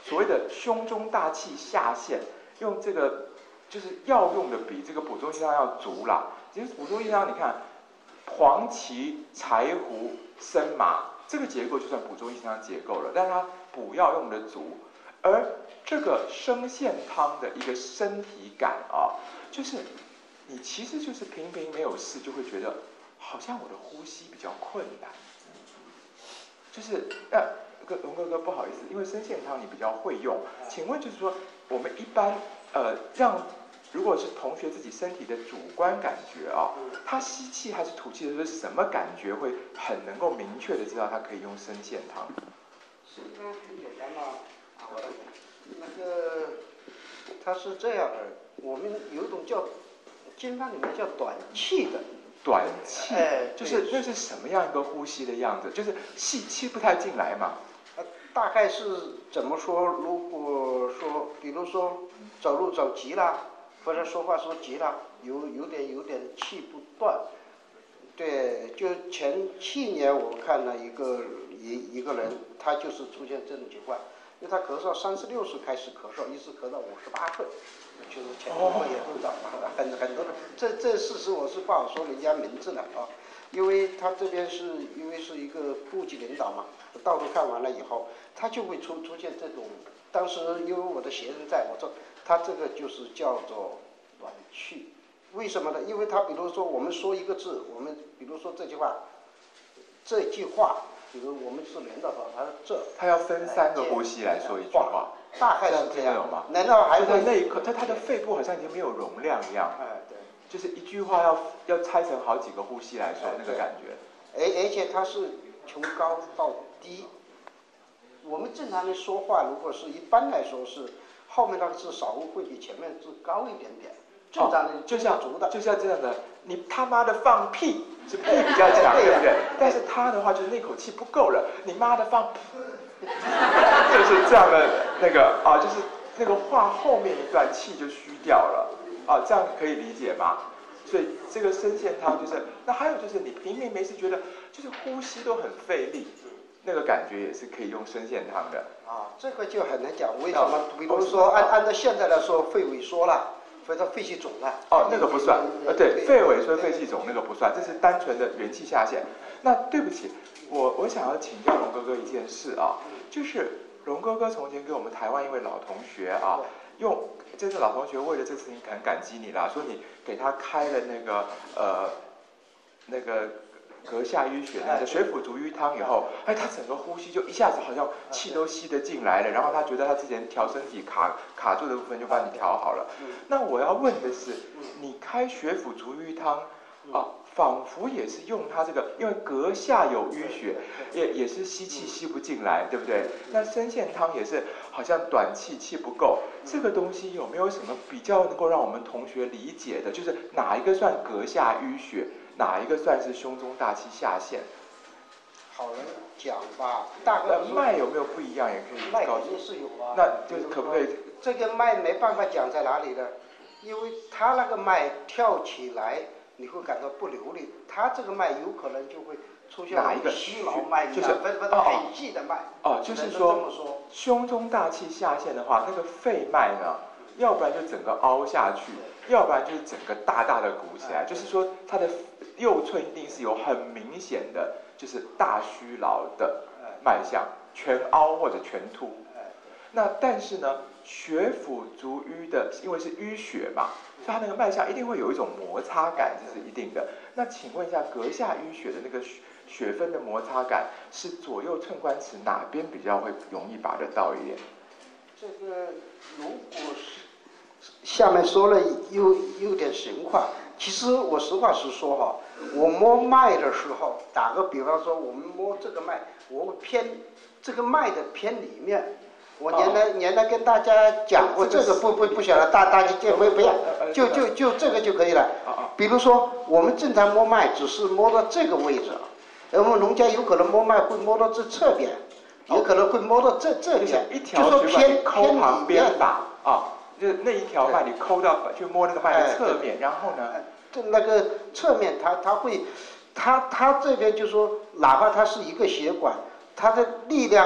A: 所谓的胸中大气下陷，用这个就是药用的比这个补中益汤要足啦。其实补中益汤你看，黄芪、柴胡、生麻这个结构就算补中益汤结构了，但是它补药用的足。而这个生苋汤的一个身体感啊，就是你其实就是平平没有事，就会觉得好像我的呼吸比较困难。就是呃，哥龙哥哥不好意思，因为生苋汤你比较会用，请问就是说我们一般呃让如果是同学自己身体的主观感觉啊，他吸气还是吐气的时候什么感觉会很能够明确的知道他可以用生苋汤？
B: 生苋汤很简单嘛。好的，那个它是这样的，我们有一种叫经方里面叫短气的，
A: 短气，
B: 哎，
A: 就是那是什么样一个呼吸的样子？就是气气不太进来嘛。
B: 呃，大概是怎么说？如果说，比如说走路走急了，或者说话说急了，有有点有点气不断。对，就前去年我看了一个一一个人，他就是出现这种情况。因为他咳嗽三十六岁开始咳嗽，一直咳到五十八岁，就是前面我也知道，很很多的，这这事实我是不好说人家名字了啊，因为他这边是因为是一个部级领导嘛，到处看完了以后，他就会出出现这种，当时因为我的学生在，我说他这个就是叫做短气，为什么呢？因为他比如说我们说一个字，我们比如说这句话，这句话。比如我们是领导的，他这
A: 他要分三个呼吸来说一句话，
B: 大概是这样。
A: 有吗？
B: 难道还
A: 会那一刻，他他的肺部好像已经没有容量一样。
B: 哎，对，
A: 就是一句话要要拆成好几个呼吸来说，那个感觉。
B: 而而且它是从高到低。我们正常的说话，如果是一般来说是后面那个字稍微会比前面字高一点点。正常的、
A: 哦、就像
B: 足的，
A: 就像这样的，你他妈的放屁是屁比较强，对不对？但是他的话就是那口气不够了，你妈的放屁，就是这样的那个啊，就是那个话后面一段气就虚掉了啊，这样可以理解吗？所以这个生苋汤就是，那还有就是你平平没事觉得就是呼吸都很费力，那个感觉也是可以用生苋汤的。
B: 啊，这个就很难讲，为什么？比如说按按照现在来说，肺萎缩了。所以它肺气肿了。
A: 哦，那个不算，呃，对，肺萎缩、肺气肿那个不算，这是单纯的元气下陷。那对不起，我我想要请教龙哥哥一件事啊，就是龙哥哥从前给我们台湾一位老同学啊，用这是老同学为了这次事情很感激你啦，说你给他开了那个呃那个。膈下淤血那个水府逐瘀汤以后，哎，他整个呼吸就一下子好像气都吸得进来了，然后他觉得他之前调身体卡卡住的部分就帮你调好了。那我要问的是，你开血府逐瘀汤啊，仿佛也是用它这个，因为膈下有淤血，也也是吸气吸不进来，对不对？那生苋汤也是好像短气气不够，这个东西有没有什么比较能够让我们同学理解的？就是哪一个算膈下淤血？哪一个算是胸中大气下陷？
B: 好人讲吧，大概
A: 脉有没有不一样，也可以
B: 脉肯定是有啊。
A: 那就是可不可以？
B: 这个脉没办法讲在哪里呢？因为他那个脉跳起来，你会感到不流利，他这个脉有可能就会出现
A: 哪一个
B: 虚劳脉，
A: 就是
B: 不是不是很细的脉。
A: 哦，就是说胸中大气下陷的话，那个肺脉呢？要不然就整个凹下去，要不然就是整个大大的鼓起来，就是说它的右寸一定是有很明显的，就是大虚劳的脉象，全凹或者全凸。那但是呢，血府逐瘀的，因为是淤血嘛，所以它那个脉象一定会有一种摩擦感，这是一定的。那请问一下，膈下淤血的那个血分的摩擦感，是左右寸关尺哪边比较会容易把得到一点？
B: 这个如果是下面说了有有点神话，其实我实话实说哈，我摸脉的时候，打个比方说，我们摸这个脉，我会偏这个脉的偏里面。我原来、哦、原来跟大家讲过，这个不不不晓得大大家就不不要，就就就这个就可以了。比如说我们正常摸脉只是摸到这个位置，而我们农家有可能摸脉会摸到这侧边，有可能会摸到这这边，就说偏偏
A: 旁边打啊。就是那一条脉，你抠到去摸那个脉的侧面，然后呢，
B: 这那个侧面它它会，它它这边就说，哪怕它是一个血管，它的力量呢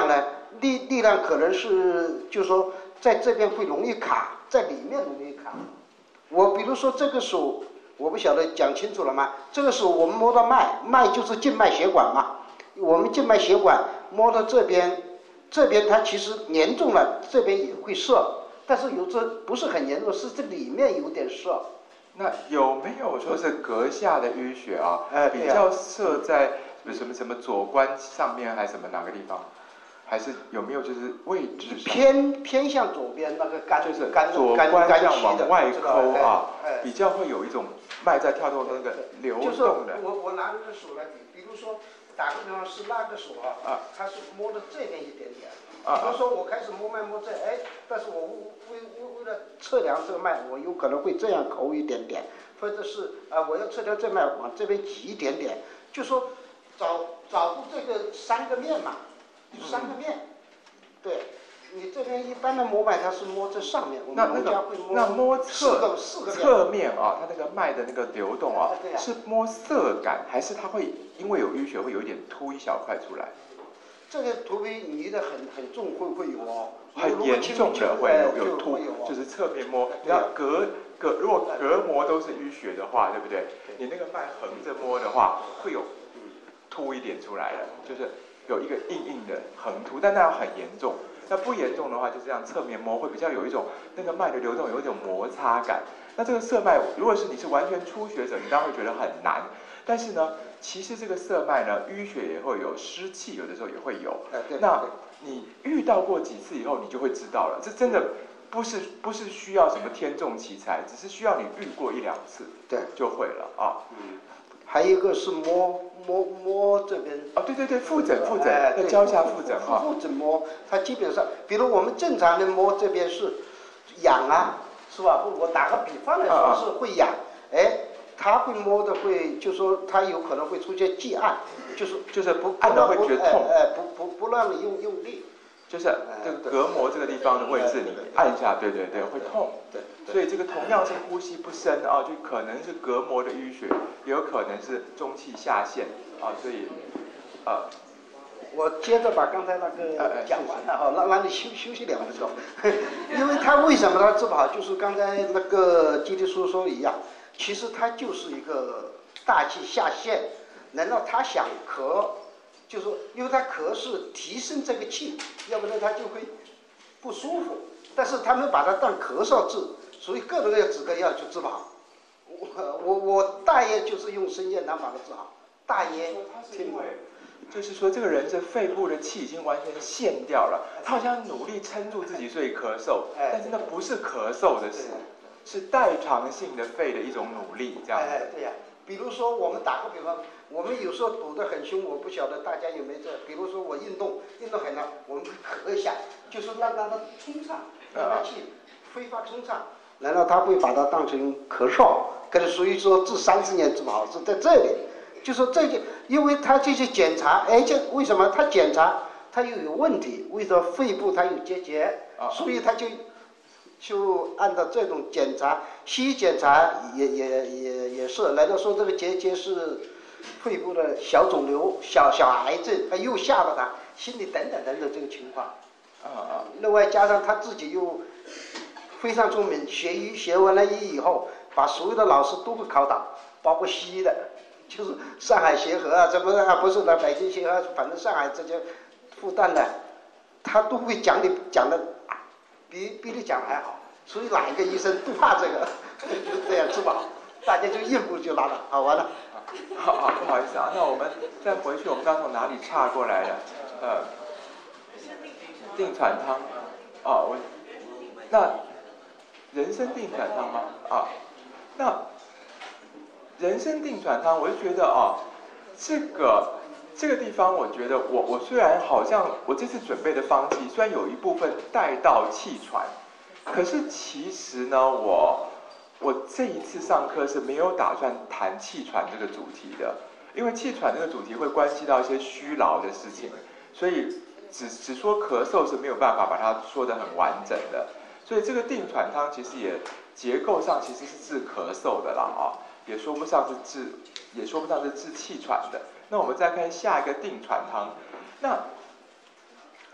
B: 力力量可能是就是说在这边会容易卡，在里面容易卡。我比如说这个手，我不晓得讲清楚了吗？这个手我们摸到脉，脉就是静脉血管嘛。我们静脉血管摸到这边，这边它其实严重了，这边也会涩，但是有这不是很严重，是这里面有点涩。
A: 那有没有说是膈下的淤血啊？
B: 哎，
A: 比较涩在什么什么左关上面还是什么哪个地方？还是有没有就是位置
B: 偏偏向左边那个肝，
A: 就是
B: 肝
A: 左关向往外抠啊，
B: 哎哎、
A: 比较会有一种脉在跳动的那个流动的。
B: 就是我我拿这个手来比，比如说打个比方是那个手啊，啊它是摸的这边一点点。比如说我开始摸脉摸这，哎，但是我为为为了测量这个脉，我有可能会这样抠一点点，或者是啊、呃、我要测量这脉往这边挤一点点，就说找找出这个三个面嘛。三个面，对，你这边一般的摸脉它是摸这上面，我们农家会摸
A: 那摸侧
B: 四个
A: 侧面啊，它那个脉的那个流动啊，
B: 对啊
A: 是摸色感，还是它会因为有淤血会有一点凸一小块出来？
B: 这个图皮泥的很很重，会会有哦，
A: 很严重的会有有凸，就是侧面摸，你要隔隔如果隔膜都是淤血的话，对不对？你那个脉横着摸的话，会有凸一点出来的，就是。有一个硬硬的横突，但那样很严重。那不严重的话，就这样侧面摸会比较有一种那个脉的流动有一种摩擦感。那这个涩脉，如果是你是完全初学者，你当然会觉得很难。但是呢，其实这个涩脉呢，淤血也会有，湿气有的时候也会有。那你遇到过几次以后，你就会知道了。这真的不是不是需要什么天纵奇才，只是需要你遇过一两次，
B: 对，
A: 就会了啊。
B: 嗯。还有一个是摸摸摸这边
A: 哦，对对对，腹诊腹诊，要教一下腹诊哈。
B: 腹诊摸，它基本上，比如我们正常的摸这边是痒啊，是吧？我打个比方来说是会痒，哎，他会摸的会，就说他有可能会出现忌按，就是
A: 就是不按的会觉得痛，
B: 哎，不不不让你用用力。
A: 就是这个膈膜这个地方的位置，你按一下，对对对，会痛。
B: 对，
A: 所以这个同样是呼吸不深啊，就可能是膈膜的淤血，也有可能是中气下陷啊，所以，呃，
B: 我接着把刚才那个讲完了哈，让让你休休息两分钟，因为他为什么他治不好，就是刚才那个基地叔说一样，其实他就是一个大气下陷，难道他想咳？就是说，因为他咳是提升这个气，要不然他就会不舒服。但是他们把它当咳嗽治，所以各种各样止咳药就治不好。我我我大爷就是用生煎汤把它治好。大爷，
A: 因为就是说这个人是肺部的气已经完全陷掉了，他好像努力撑住自己所以咳嗽，但是那不是咳嗽的事，是代偿性的肺的一种努力，这样。
B: 哎，对呀。比如说我们打个比方，我们有时候堵得很凶，我不晓得大家有没有这。比如说我运动运动很难，我们咳一下，就是让让它通畅，让它气挥发通畅，然后他会把它当成咳嗽，可能所以说治三十年治不好是在这里，就说这些，因为他这些检查，哎，这为什么他检查他又有问题？为什么肺部他有结节？所以他就。就按照这种检查，西医检查也也也也是，难道说这个结节是肺部的小肿瘤、小小癌症，他又吓到他，心理等等等等这个情况。啊啊！另外加上他自己又非常聪明，学医学完了医以后，把所有的老师都会考倒，包括西医的，就是上海协和啊，怎么啊不是的，北京协和，反正上海这些复旦的，他都会讲你讲的。比比你讲还好，所以哪一个医生不怕这个，就这样治不好，大家就应付就拉了，好完了。
A: 好好，不好意思啊，那我们再回去，我们刚从哪里岔过来的？呃，定喘汤，啊，我那人参定喘汤吗？啊，那人参定喘汤，我就觉得啊，这个。这个地方，我觉得我我虽然好像我这次准备的方剂虽然有一部分带到气喘，可是其实呢，我我这一次上课是没有打算谈气喘这个主题的，因为气喘这个主题会关系到一些虚劳的事情，所以只只说咳嗽是没有办法把它说得很完整的，所以这个定喘汤其实也结构上其实是治咳嗽的啦啊，也说不上是治也说不上是治气喘的。那我们再看下一个定喘汤，那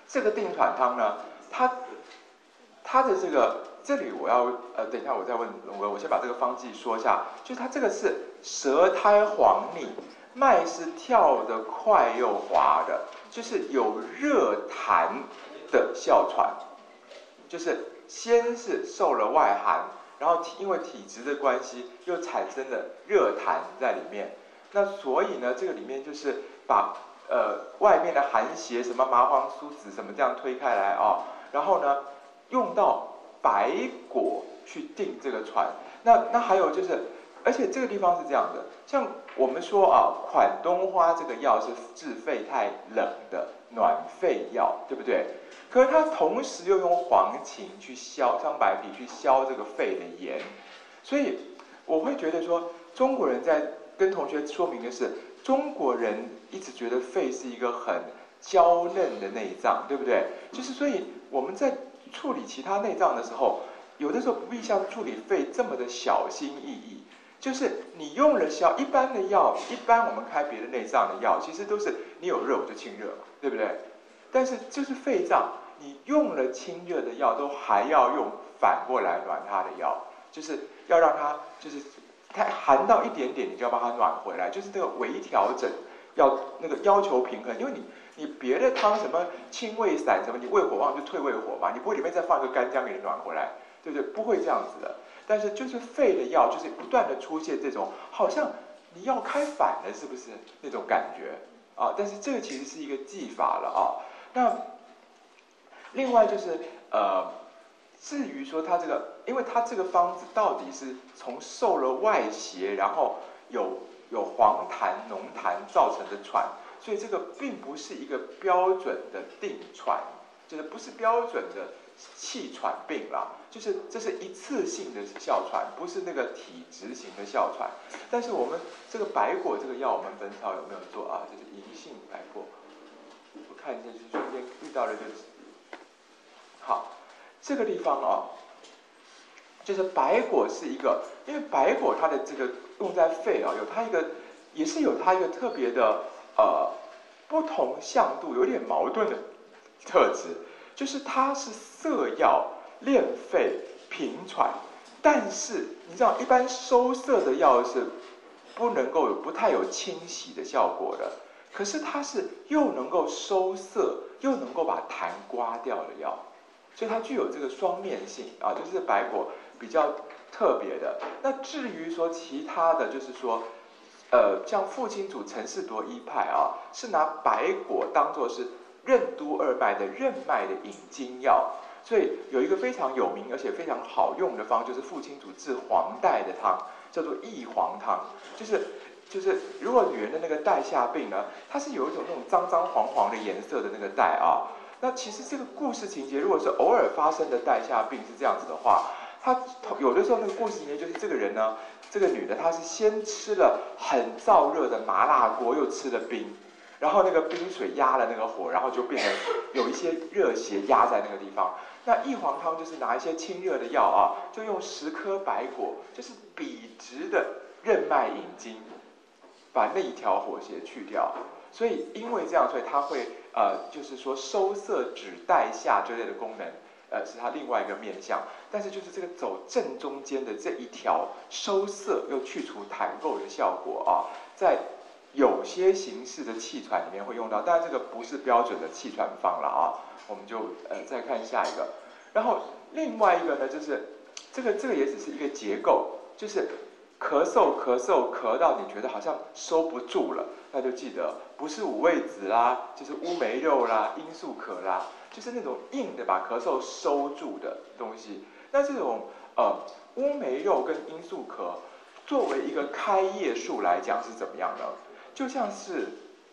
A: 这个定喘汤呢，它它的这个这里我要呃，等一下我再问龙哥，我先把这个方剂说一下，就是它这个是舌苔黄腻，脉是跳得快又滑的，就是有热痰的哮喘，就是先是受了外寒，然后因为体质的关系又产生了热痰在里面，那所以呢，这个里面就是把呃外面的寒邪什么麻黄苏子什么这样推开来啊、哦，然后呢用到白果去定这个喘。那那还有就是，而且这个地方是这样的，像我们说啊，款冬花这个药是治肺太冷的暖肺药，对不对？可是它同时又用黄芩去消伤白皮，去消这个肺的炎，所以我会觉得说，中国人在跟同学说明的是，中国人一直觉得肺是一个很娇嫩的内脏，对不对？就是所以我们在处理其他内脏的时候，有的时候不必像处理肺这么的小心翼翼。就是你用了消一般的药，一般我们开别的内脏的药，其实都是你有热我就清热嘛，对不对？但是就是肺脏，你用了清热的药，都还要用反过来暖它的药，就是要让它就是它寒到一点点，你就要把它暖回来，就是这个微调整，要那个要求平衡，因为你你别的汤什么清胃散什么，你胃火旺就退胃火嘛，你不会里面再放一个干姜给你暖回来，对不对？不会这样子的。但是就是肺的药，就是不断的出现这种好像你要开反了，是不是那种感觉啊？但是这个其实是一个技法了啊。那另外就是呃，至于说它这个，因为它这个方子到底是从受了外邪，然后有有黄痰、浓痰造成的喘，所以这个并不是一个标准的定喘，就是不是标准的气喘病啦，就是这是一次性的哮喘，不是那个体质型的哮喘。但是我们这个白果这个药，我们本草有没有做啊？就是银杏白果，我看一下，就是中间遇到了就是好，这个地方哦，就是白果是一个，因为白果它的这个用在肺啊，有它一个也是有它一个特别的呃不同向度，有点矛盾的特质。就是它是涩药、练肺、平喘，但是你知道，一般收涩的药是不能够有不太有清洗的效果的，可是它是又能够收涩，又能够把痰刮掉的药，所以它具有这个双面性啊，就是白果比较特别的。那至于说其他的，就是说，呃，像傅青祖、陈士铎一派啊，是拿白果当作是任督二脉的任脉的引经药，所以有一个非常有名而且非常好用的方，就是傅青祖治黄带的汤，叫做益黄汤。就是就是如果女人的那个带下病呢，它是有一种那种脏脏黄黄的颜色的那个带啊。那其实这个故事情节，如果是偶尔发生的带下病是这样子的话，它有的时候那个故事情节就是这个人呢，这个女的她是先吃了很燥热的麻辣锅，又吃了冰。然后那个冰水压了那个火，然后就变成有一些热邪压在那个地方。那益黄汤就是拿一些清热的药啊，就用十颗白果，就是笔直的任脉引经，把那一条火邪去掉。所以因为这样，所以它会呃，就是说收涩止带下之类的功能，呃，是它另外一个面向。但是就是这个走正中间的这一条收涩又去除痰垢的效果啊，在有些形式的气喘里面会用到，但这个不是标准的气喘方了啊。我们就呃再看下一个，然后另外一个呢，就是这个这个也只是一个结构，就是咳嗽咳嗽咳到你觉得好像收不住了，那就记得不是五味子啦，就是乌梅肉啦、罂粟壳啦，就是那种硬的把咳嗽收住的东西。那这种呃乌梅肉跟罂粟壳作为一个开业术来讲是怎么样呢？就像是，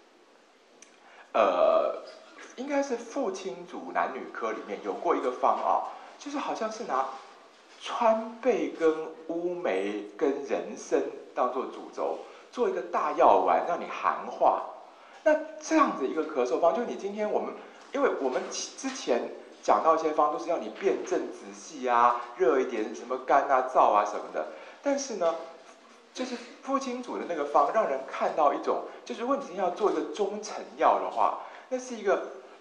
A: 呃，应该是傅青祖男女科里面有过一个方啊，就是好像是拿川贝跟乌梅跟人参当做主轴，做一个大药丸让你含化。那这样子一个咳嗽方，就你今天我们，因为我们之前讲到一些方都是要你辨证仔细啊，热一点什么干啊、燥啊什么的，但是呢。就是傅青祖的那个方，让人看到一种，就是如果你今天要做一个中成药的话，那是一个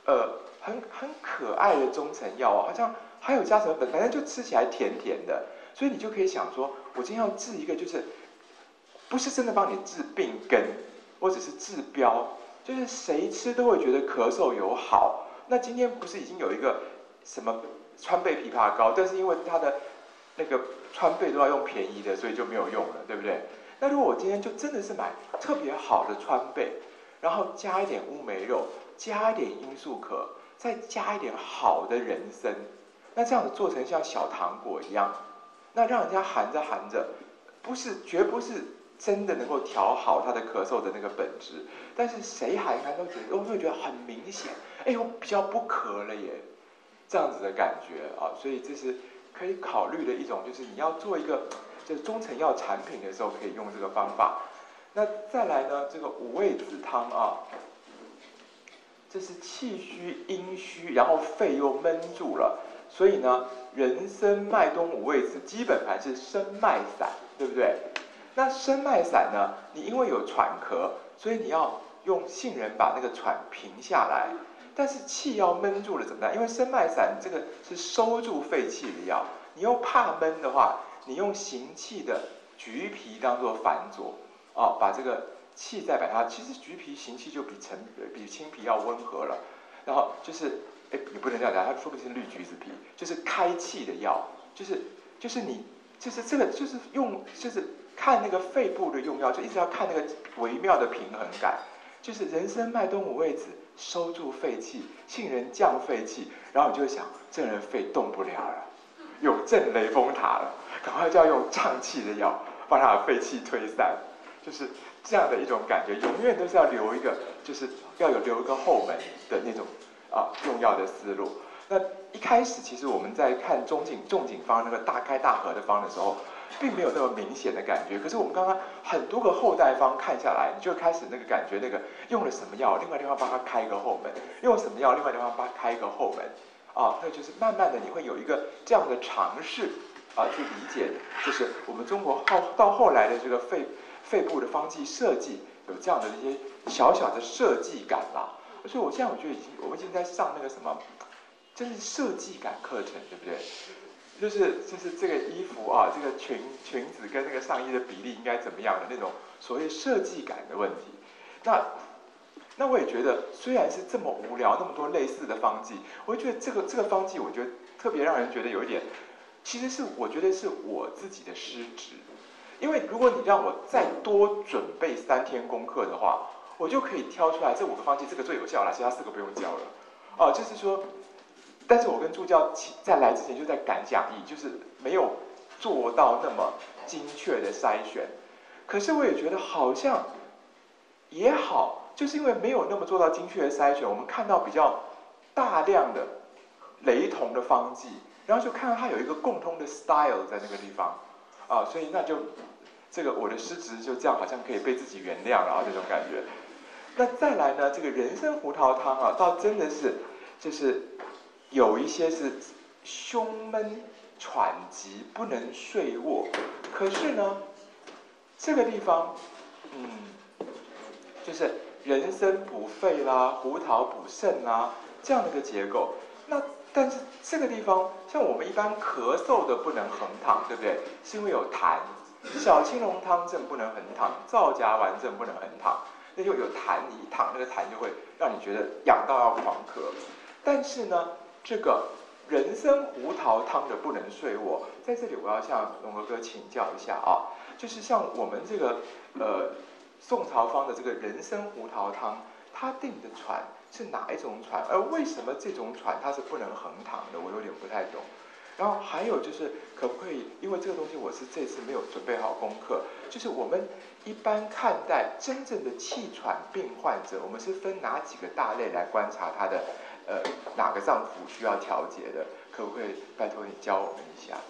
A: 呃很很可爱的中成药哦，好像还有加什么粉，反正就吃起来甜甜的，所以你就可以想说，我今天要治一个就是不是真的帮你治病根，或者是治标，就是谁吃都会觉得咳嗽有好。那今天不是已经有一个什么川贝枇杷膏，但是因为它的那个川贝都要用便宜的，所以就没有用了，对不对？那如果我今天就真的是买特别好的川贝，然后加一点乌梅肉，加一点罂粟壳，再加一点好的人参，那这样子做成像小糖果一样，那让人家含着含着，不是绝不是真的能够调好他的咳嗽的那个本质，但是谁含一含都觉得，我会觉得很明显，哎呦比较不咳了耶，这样子的感觉啊，所以这是可以考虑的一种，就是你要做一个就是中成药产品的时候可以用这个方法。那再来呢，这个五味子汤啊，这是气虚阴虚，然后肺又闷住了，所以呢，人参麦冬五味子基本还是生脉散，对不对？那生脉散呢，你因为有喘咳，所以你要用杏仁把那个喘平下来，但是气要闷住了怎么办？因为生脉散这个是收住肺气的药，你又怕闷的话，你用行气的橘皮当做反佐，哦，把这个气再把它，其实橘皮行气就比陈比青皮要温和了，然后就是哎也不能这样讲，它说不定是绿橘子皮，就是开气的药，就是就是你就是这个就是用就是看那个肺部的用药，就一直要看那个微妙的平衡感，就是人参麦冬五味子收住肺气，杏仁降肺气，然后你就想这人肺动不了了，有震雷峰塔了，赶快就要用胀气的药帮他把肺气推散，就是这样的一种感觉，永远都是要留一个，就是要有留一个后门的那种啊用药的思路。那一开始其实我们在看中景仲景方那个大开大合的方的时候，并没有那么明显的感觉。可是我们刚刚很多个后代方看下来，你就开始那个感觉，那个用了什么药，另外地方帮他开一个后门；用什么药，另外地方帮他开一个后门。啊，那就是慢慢的你会有一个这样的尝试啊，去理解，就是我们中国后到后来的这个肺肺部的方剂设计有这样的一些小小的设计感啦。所以我现在我觉得已经我们已经在上那个什么。就是设计感课程，对不对？就是就是这个衣服啊，这个裙裙子跟那个上衣的比例应该怎么样的那种所谓设计感的问题。那那我也觉得，虽然是这么无聊，那么多类似的方剂，我觉得这个这个方剂，我觉得特别让人觉得有一点，其实是我觉得是我自己的失职。因为如果你让我再多准备三天功课的话，我就可以挑出来这五个方剂，这个最有效了，其他四个不用教了。哦、啊，就是说。但是我跟助教在来之前就在赶讲义，就是没有做到那么精确的筛选。可是我也觉得好像也好，就是因为没有那么做到精确的筛选，我们看到比较大量的雷同的方剂，然后就看到它有一个共通的 style 在那个地方啊，所以那就这个我的失职就这样好像可以被自己原谅了啊，这种感觉。那再来呢，这个人参胡桃汤啊，倒真的是就是。有一些是胸闷喘急不能睡卧，可是呢，这个地方，嗯，就是人参补肺啦，胡桃补肾啦，这样的一个结构。那但是这个地方，像我们一般咳嗽的不能横躺，对不对？是因为有痰。小青龙汤症不能横躺，皂荚丸症不能横躺，那就有痰，你一躺那个痰就会让你觉得痒到要狂咳。但是呢，这个人参胡桃汤的不能睡卧，在这里我要向龙哥哥请教一下啊，就是像我们这个呃宋朝方的这个人参胡桃汤，它定的喘是哪一种喘？而为什么这种喘它是不能横躺的？我有点不太懂。然后还有就是，可不可以？因为这个东西我是这次没有准备好功课，就是我们一般看待真正的气喘病患者，我们是分哪几个大类来观察他的？呃，哪个脏腑需要调节的，可不可以拜托你教我们一下？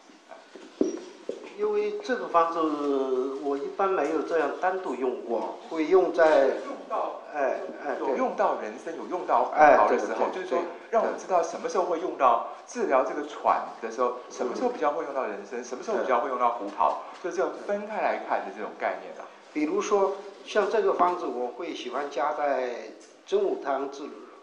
B: 因为这个方子我一般没有这样单独用过，会用在
A: 用到
B: 哎哎
A: 有用到人参，有用到胡
B: 哎
A: 桃的时候，
B: 对对对
A: 就是说让我们知道什么时候会用到治疗这个喘的时候，什么时候比较会用到人参，什么时候比较会用到胡桃，就这样分开来看的这种概念啊。
B: 比如说像这个方子，我会喜欢加在真武汤治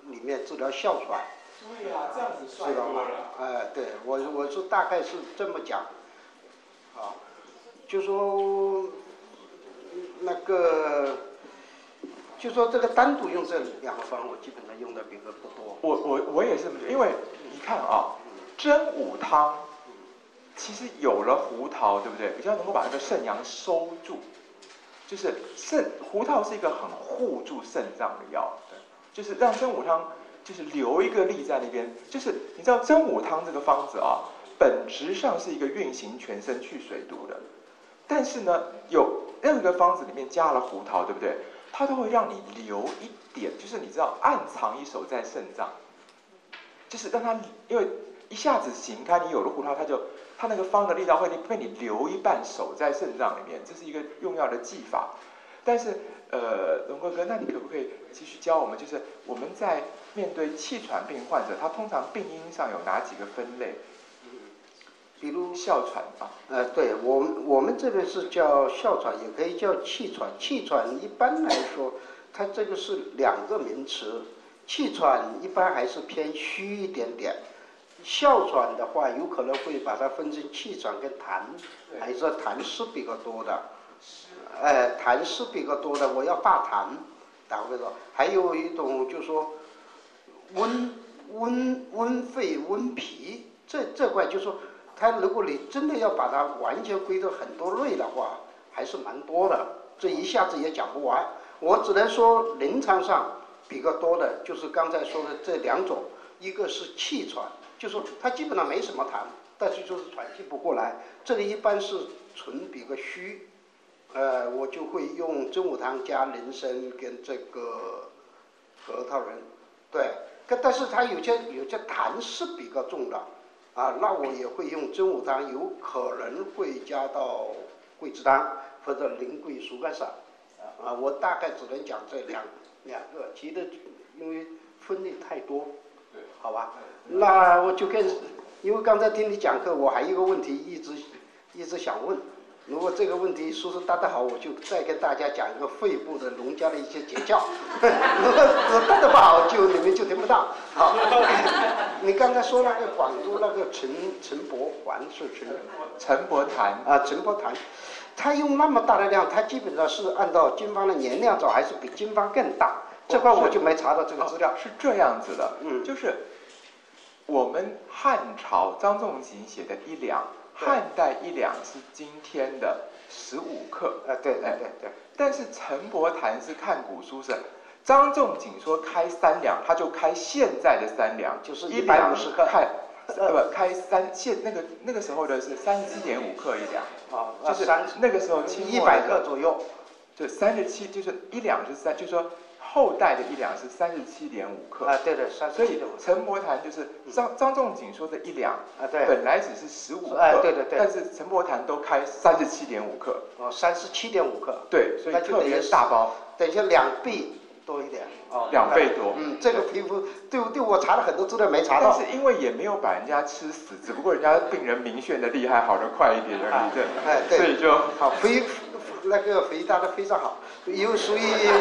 B: 里面治疗哮喘。
A: 对呀、啊，这样子帅多了。
B: 哎、呃，对我我是大概是这么讲，啊，就说那个，就说这个单独用这两个方，我基本上用的比较不多。
A: 我我我也是这么觉得，因为你看啊，真武汤其实有了胡桃，对不对？比较能够把那个肾阳收住，就是肾胡桃是一个很护住肾脏的药，对，就是让真武汤就是留一个力在那边。就是你知道真武汤这个方子啊，本质上是一个运行全身去水毒的，但是呢，有任何方子里面加了胡桃，对不对？它都会让你留一点，就是你知道暗藏一手在肾脏，就是让它因为一下子行开，你有了胡桃，它就它那个方的力道会被你留一半手在肾脏里面，这是一个用药的技法。但是呃，龙哥哥，那你可不可以继续教我们，就是我们在面对气喘病患者，他通常病因上有哪几个分类？
B: 比如
A: 哮喘啊，
B: 呃，对我们我们这边是叫哮喘，也可以叫气喘。气喘一般来说，它这个是两个名词。气喘一般还是偏虚一点点，哮喘的话有可能会把它分成气喘跟痰，还是说痰湿比较多的，呃，痰湿比较多的，我要化痰，打个比方，还有一种就是说温温温肺温脾，这这块就是说。它如果你真的要把它完全归到很多类的话，还是蛮多的，这一下子也讲不完。我只能说临床上比较多的就是刚才说的这两种，一个是气喘，就说它基本上没什么痰，但是就是喘气不过来，这个一般是纯比较虚，呃，我就会用真武汤加人参跟这个核桃仁，对，但是它有些有些痰是比较重的。啊，那我也会用真武汤，有可能会加到桂枝汤或者苓桂熟甘散，啊，我大概只能讲这两两个，其他因为分类太多，
A: 对，
B: 好吧？那我就跟，因为刚才听你讲课，我还有一个问题一直一直想问，如果这个问题叔叔答得好，我就再跟大家讲一个肺部的农家的一些诀窍，如果答得不好，就你们就听不到。好，你刚才说那个广州那个陈陈伯环是陈
A: 陈伯痰
B: 啊，陈伯痰，他用那么大的量，他基本上是按照经方的年量找，还是比经方更大？这块我就没查到这个资料。
A: 哦、是这样子的，
B: 嗯，
A: 就是我们汉朝张仲景写的一两，汉代一两是今天的十五克，
B: 啊，对对对对。
A: 但是陈伯痰是看古书是。张仲景说开三两，他就开现在的三两，
B: 就是一百五十克，
A: 开呃不开三现那个那个时候的是三十七点五克一两，
B: 啊，
A: 就是那个时候清末
B: 一百克左右，
A: 就三十七，就是一两是三，就是说后代的一两是三十七点五克
B: 啊，对对，三十七点五。
A: 所以陈伯痰就是张张仲景说的一两
B: 啊，对，
A: 本来只是十五克，
B: 哎，对对对，
A: 但是陈伯痰都开三十七点五克，
B: 哦，三十七点五克，
A: 对，所以特别大包，
B: 等于两倍。多一点
A: 哦，两倍多。
B: 嗯，这个皮肤对对我查了很多资料没查到。
A: 但是因为也没有把人家吃死，只不过人家病人明显的厉害，好得快一点而已。对，
B: 哎对，
A: 所以就
B: 好肥那个肥大的非常好，又属于。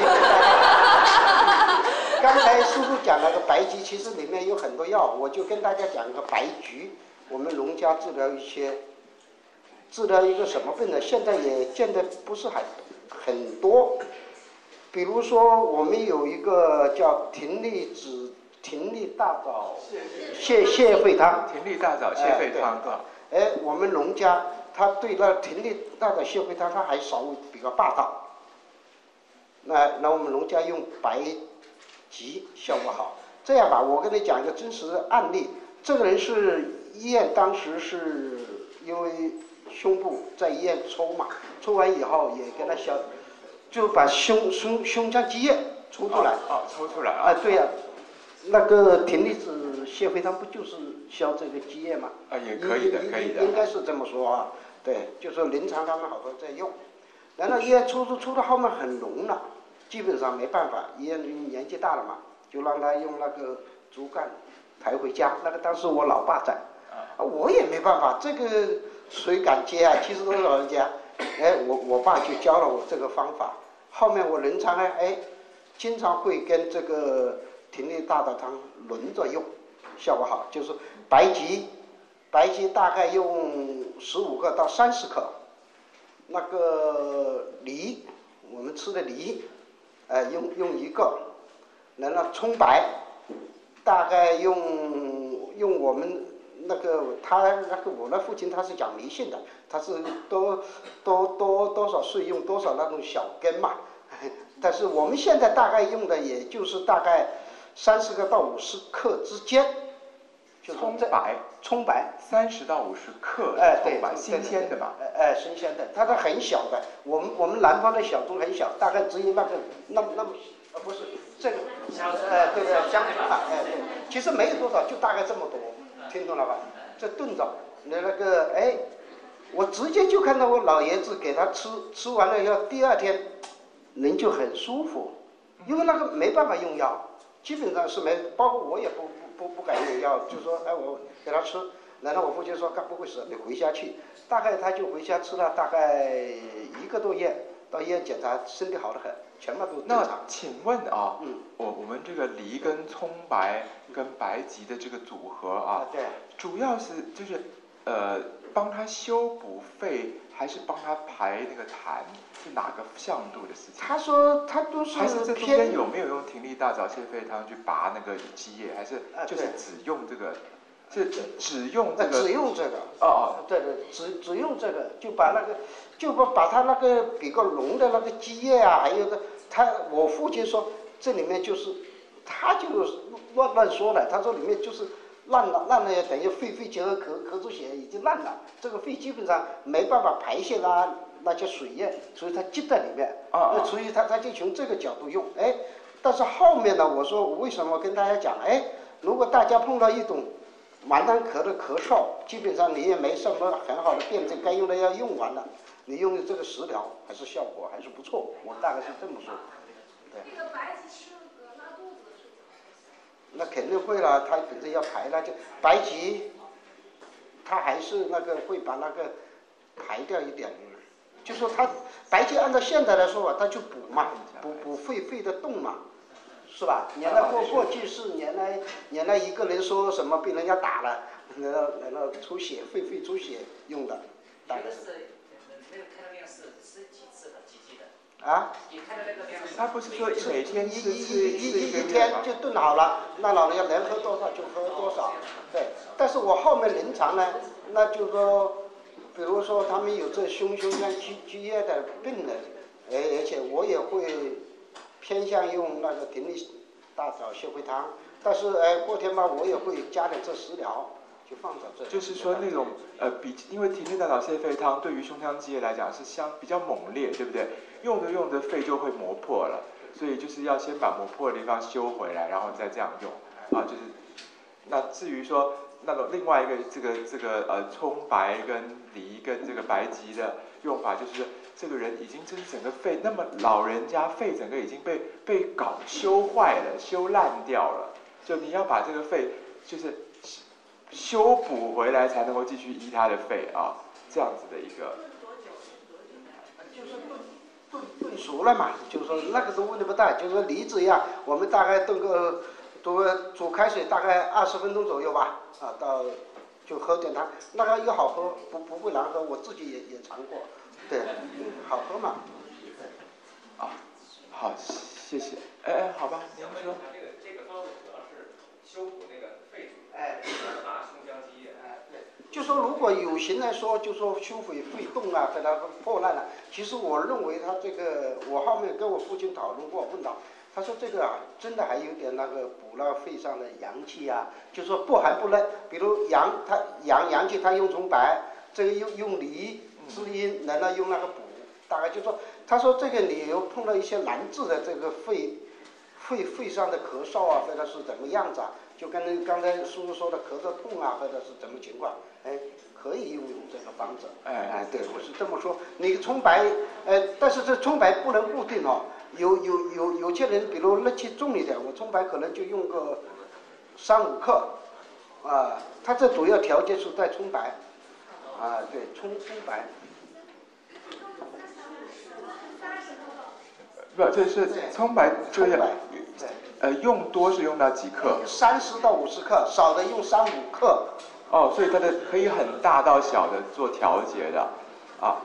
B: 刚才叔叔讲那个白菊，其实里面有很多药，我就跟大家讲一个白菊，我们农家治疗一些，治疗一个什么病呢？现在也见得不是很很多。比如说，我们有一个叫葶苈子、葶苈大枣泻泻肺汤，
A: 葶苈大枣泻肺汤啊。
B: 哎，我们农家他对那葶苈大枣泻肺汤，他还稍微比较霸道。那那我们农家用白菊效果好。这样吧，我跟你讲一个真实的案例。这个人是医院当时是因为胸部在医院抽嘛，抽完以后也跟他消。就把胸胸胸腔积液抽出来，
A: 啊、哦哦，抽出来
B: 啊，对呀、啊，那个葶苈子泻肺汤不就是消这个积液吗？
A: 啊，也可以的，可以的，
B: 应该是这么说啊。对，就是临床他们好多在用，然后医院抽出抽到后面很浓了，基本上没办法，医院年纪大了嘛，就让他用那个竹竿抬回家。那个当时我老爸在，啊，我也没办法，这个谁敢接啊？七十多老人家。哎，我我爸就教了我这个方法，后面我人常呢，哎，经常会跟这个葶苈大枣汤轮着用，效果好。就是白芨，白芨大概用十五克到三十克，那个梨，我们吃的梨，呃，用用一个，然后葱白，大概用用我们那个他那个我那父亲他是讲迷信的，他是多多多多少岁用多少那种小根嘛，但是我们现在大概用的也就是大概三十克到五十克之间。
A: 葱白，
B: 葱白
A: 三十到五十克，
B: 哎，对，
A: 新鲜的嘛，
B: 哎，新鲜的，它是很小的，我们我们南方的小葱很小，大概只有那个那么那么，呃，不是这个，哎，对对，香葱啊，哎对，其实没有多少，就大概这么多，听懂了吧？这炖着，你那个哎，我直接就看到我老爷子给他吃，吃完了以后，第二天人就很舒服，因为那个没办法用药，基本上是没，包括我也不。不不敢用药，就说哎我给他吃，然后我父亲说他不会死，你回家去。大概他就回家吃了大概一个多月，到医院检查，身体好得很，全部都正常。
A: 那请问啊，嗯，我我们这个梨跟葱白跟白芨的这个组合啊，
B: 对，
A: 主要是就是呃帮他修补肺，还是帮他排那个痰？是哪个向度的事情？
B: 他说他都是
A: 还是这中间有没有用葶苈大枣泻肺汤去拔那个积液，还是就是只用这个？是只用这个？
B: 只用这个。
A: 哦哦，
B: 对对，只只用这个，就把那个就把把他那个比较浓的那个积液啊，还有个他我父亲说这里面就是他就乱乱说了，他说里面就是烂了烂了，等于肺肺结核咳咳出血已经烂了，这个肺基本上没办法排泄啦。那些水液，所以它积在里面，
A: 啊，
B: 所以他他就从这个角度用，哎，但是后面呢，我说我为什么跟大家讲，哎，如果大家碰到一种蛮单咳的咳嗽，基本上你也没什么很好的辩证，该用的药用完了，你用这个食疗还是效果还是不错，我大概是这么说。对。
C: 这个白芨吃了拉肚子是怎么回事？
B: 那肯定会了，它本身要排了，就白芨，它还是那个会把那个排掉一点。就说他白芨按照现在来说法，他就补嘛，补补肺肺的动嘛，是吧？原来过过去是原来原来一个人说什么被人家打了，然后然后出血肺肺出血用的，大概是。
D: 那个开的量是吃几次的几剂的？
B: 啊？
D: 你开的那个量是？
A: 他不是说每天吃
B: 一
A: 吃
B: 一一一天就炖好了，那老人家能喝多少就喝多少，对。但是我后面临床呢，那就是说。比如说他们有这胸胸腔积积液的病人，而而且我也会偏向用那个葶苈大枣泻肺汤，但是哎过天吧我也会加点这食疗，就放在这。
A: 就是说那种呃比因为葶苈大枣泻肺汤对于胸腔积液来讲是相比较猛烈，对不对？用着用着肺就会磨破了，所以就是要先把磨破的地方修回来，然后再这样用啊，就是那至于说。那种另外一个这个这个呃葱白跟梨跟这个白芨的用法，就是这个人已经就是整个肺，那么老人家肺整个已经被被搞修坏了、修烂掉了，就你要把这个肺就是修补回来，才能够继续医他的肺啊，这样子的一个。
B: 就是炖炖炖熟了嘛，就是说那个都问题不大，就是说梨子一样，我们大概炖个。煮煮开水大概二十分钟左右吧，啊，到就喝点汤，那个又好喝，不不会难喝，我自己也也尝过，对，好喝嘛。
A: 啊，好，谢谢。哎哎，好吧，您说。
E: 这个这个方子主要是修补那个肺组，
B: 哎，
E: 拔胸腔积液。
B: 哎，对，就说如果有形来说，就说修复肺动啊，给它破烂了，其实我认为他这个，我后面跟我父亲讨论过，问到。他说这个啊，真的还有点那个补了肺上的阳气啊，就说不寒不热。比如阳，他阳阳气他用葱白，这个用用梨滋阴，然后用那个补，大概就说，他说这个你又碰到一些难治的这个肺，肺肺上的咳嗽啊，或者是怎么样子啊，就跟刚才叔叔说的咳嗽痛啊，或者是怎么情况，哎，可以用用这个方子。
A: 哎
B: 哎，对，我是这么说。你葱白，呃，但是这葱白不能固定哦。有有有有些人，比如热气重一点，我葱白可能就用个三五克，啊，它这主要调节是在葱白，啊，对，葱葱白。
A: 不，这是葱白，
B: 葱白，对。
A: 呃，用多是用到几克？
B: 三十到五十克，少的用三五克。
A: 哦，所以它的可以很大到小的做调节的，啊。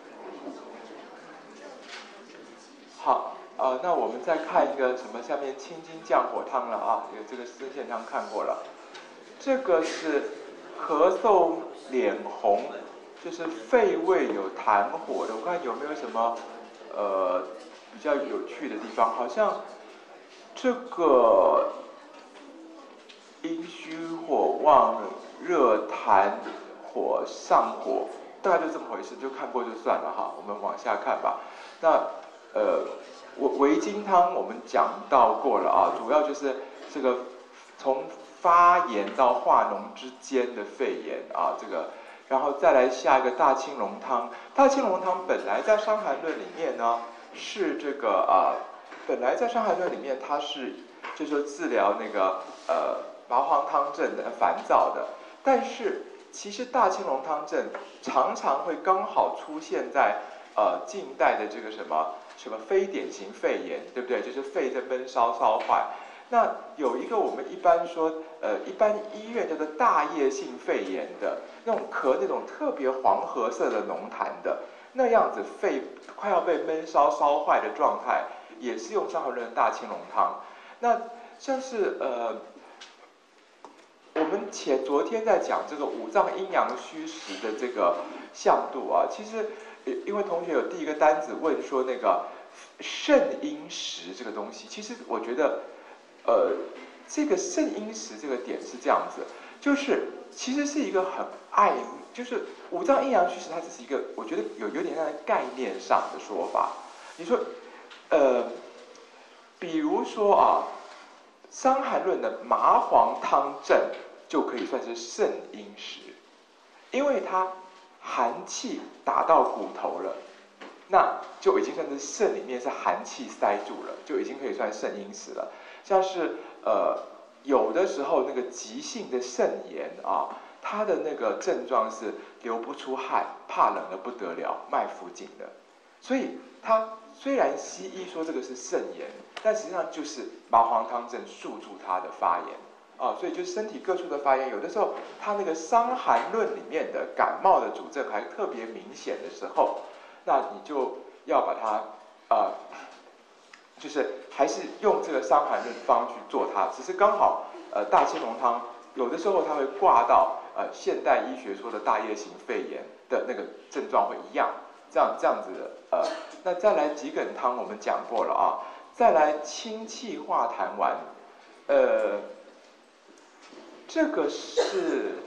A: 好，呃，那我们再看一个什么？下面青筋降火汤了啊，有这个丝线汤看过了。这个是咳嗽脸红，就是肺胃有痰火的。我看有没有什么呃比较有趣的地方？好像这个阴虚火旺，热痰火上火，大概就这么回事，就看过就算了哈。我们往下看吧。那呃，维维金汤我们讲到过了啊，主要就是这个从发炎到化脓之间的肺炎啊，这个，然后再来下一个大青龙汤。大青龙汤本来在《伤寒论》里面呢是这个啊，本来在《伤寒论》里面它是就是说治疗那个呃麻黄汤症的烦躁的，但是其实大青龙汤症常常会刚好出现在呃近代的这个什么什么非典型肺炎，对不对？就是肺在闷烧烧坏。那有一个我们一般说，呃，一般医院叫做大叶性肺炎的那种咳，那种特别黄褐色的浓痰的那样子，肺快要被闷烧烧坏的状态，也是用伤寒论的大青龙汤。那像是呃，我们前昨天在讲这个五脏阴阳虚实的这个向度啊，其实因为同学有第一个单子问说那个肾阴实这个东西，其实我觉得。呃，这个肾阴实这个点是这样子，就是其实是一个很爱，就是五脏阴阳虚实，它只是一个，我觉得有有点像概念上的说法。你说，呃，比如说啊，《伤寒论》的麻黄汤症就可以算是肾阴实，因为它寒气打到骨头了，那就已经算是肾里面是寒气塞住了，就已经可以算肾阴实了。像是呃有的时候那个急性的肾炎啊，它的那个症状是流不出汗，怕冷的不得了，脉浮紧的。所以它虽然西医说这个是肾炎，但实际上就是麻黄汤症束住它的发炎啊。所以就身体各处的发炎，有的时候它那个《伤寒论》里面的感冒的主症还特别明显的时候，那你就要把它呃。就是还是用这个伤寒论方去做它，只是刚好呃大青龙汤有的时候它会挂到呃现代医学说的大叶型肺炎的那个症状会一样，这样这样子的呃，那再来桔梗汤我们讲过了啊，再来清气化痰丸，呃，这个是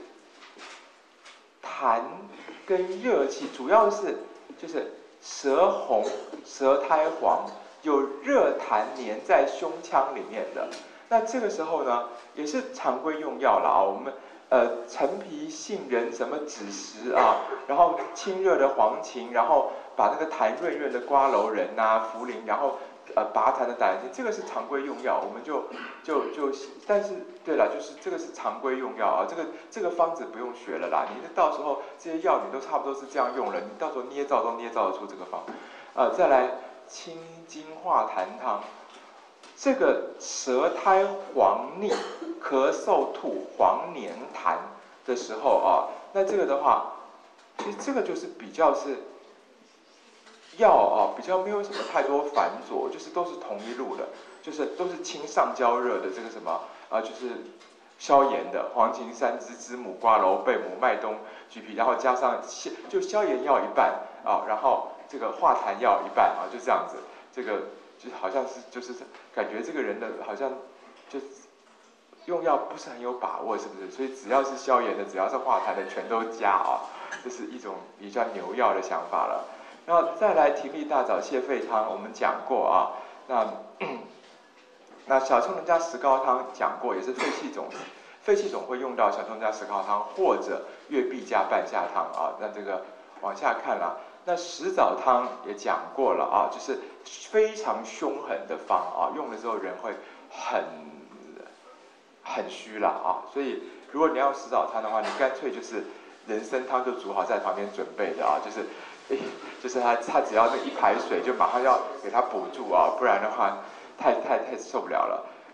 A: 痰跟热气，主要是就是舌红、舌苔黄。有热痰粘在胸腔里面的，那这个时候呢，也是常规用药了啊。我们呃陈皮、杏仁、什么枳实啊，然后清热的黄芩，然后把那个痰润润的瓜蒌仁啊、茯苓，然后呃拔痰的胆汁，这个是常规用药，我们就就就，但是对了，就是这个是常规用药啊，这个这个方子不用学了啦，你到时候这些药你都差不多是这样用了，你到时候捏造都捏造得出这个方，呃再来。清津化痰汤，这个舌苔黄腻、咳嗽吐黄黏痰的时候啊，那这个的话，其实这个就是比较是药啊，比较没有什么太多繁琐，就是都是同一路的，就是都是清上焦热的这个什么啊，就是消炎的黄芩、山栀、知母、瓜蒌、贝母、麦冬、橘皮，然后加上就消炎药一半啊，然后。这个化痰药一半啊，就这样子，这个就好像是就是感觉这个人的好像就用药不是很有把握，是不是？所以只要是消炎的，只要是化痰的，全都加啊，这是一种比较牛药的想法了。然后再来葶苈大枣泻肺汤，我们讲过啊，那那小青龙加石膏汤讲过，也是肺气肿，肺气肿会用到小青龙加石膏汤或者月碧加半夏汤啊。那这个往下看啦。那石枣汤也讲过了啊，就是非常凶狠的方啊，用的时候人会很很虚了啊。所以如果你要石枣汤的话，你干脆就是人参汤就煮好在旁边准备的啊，就是就是他他只要那一排水就马上要给他补住啊，不然的话太太太受不了了。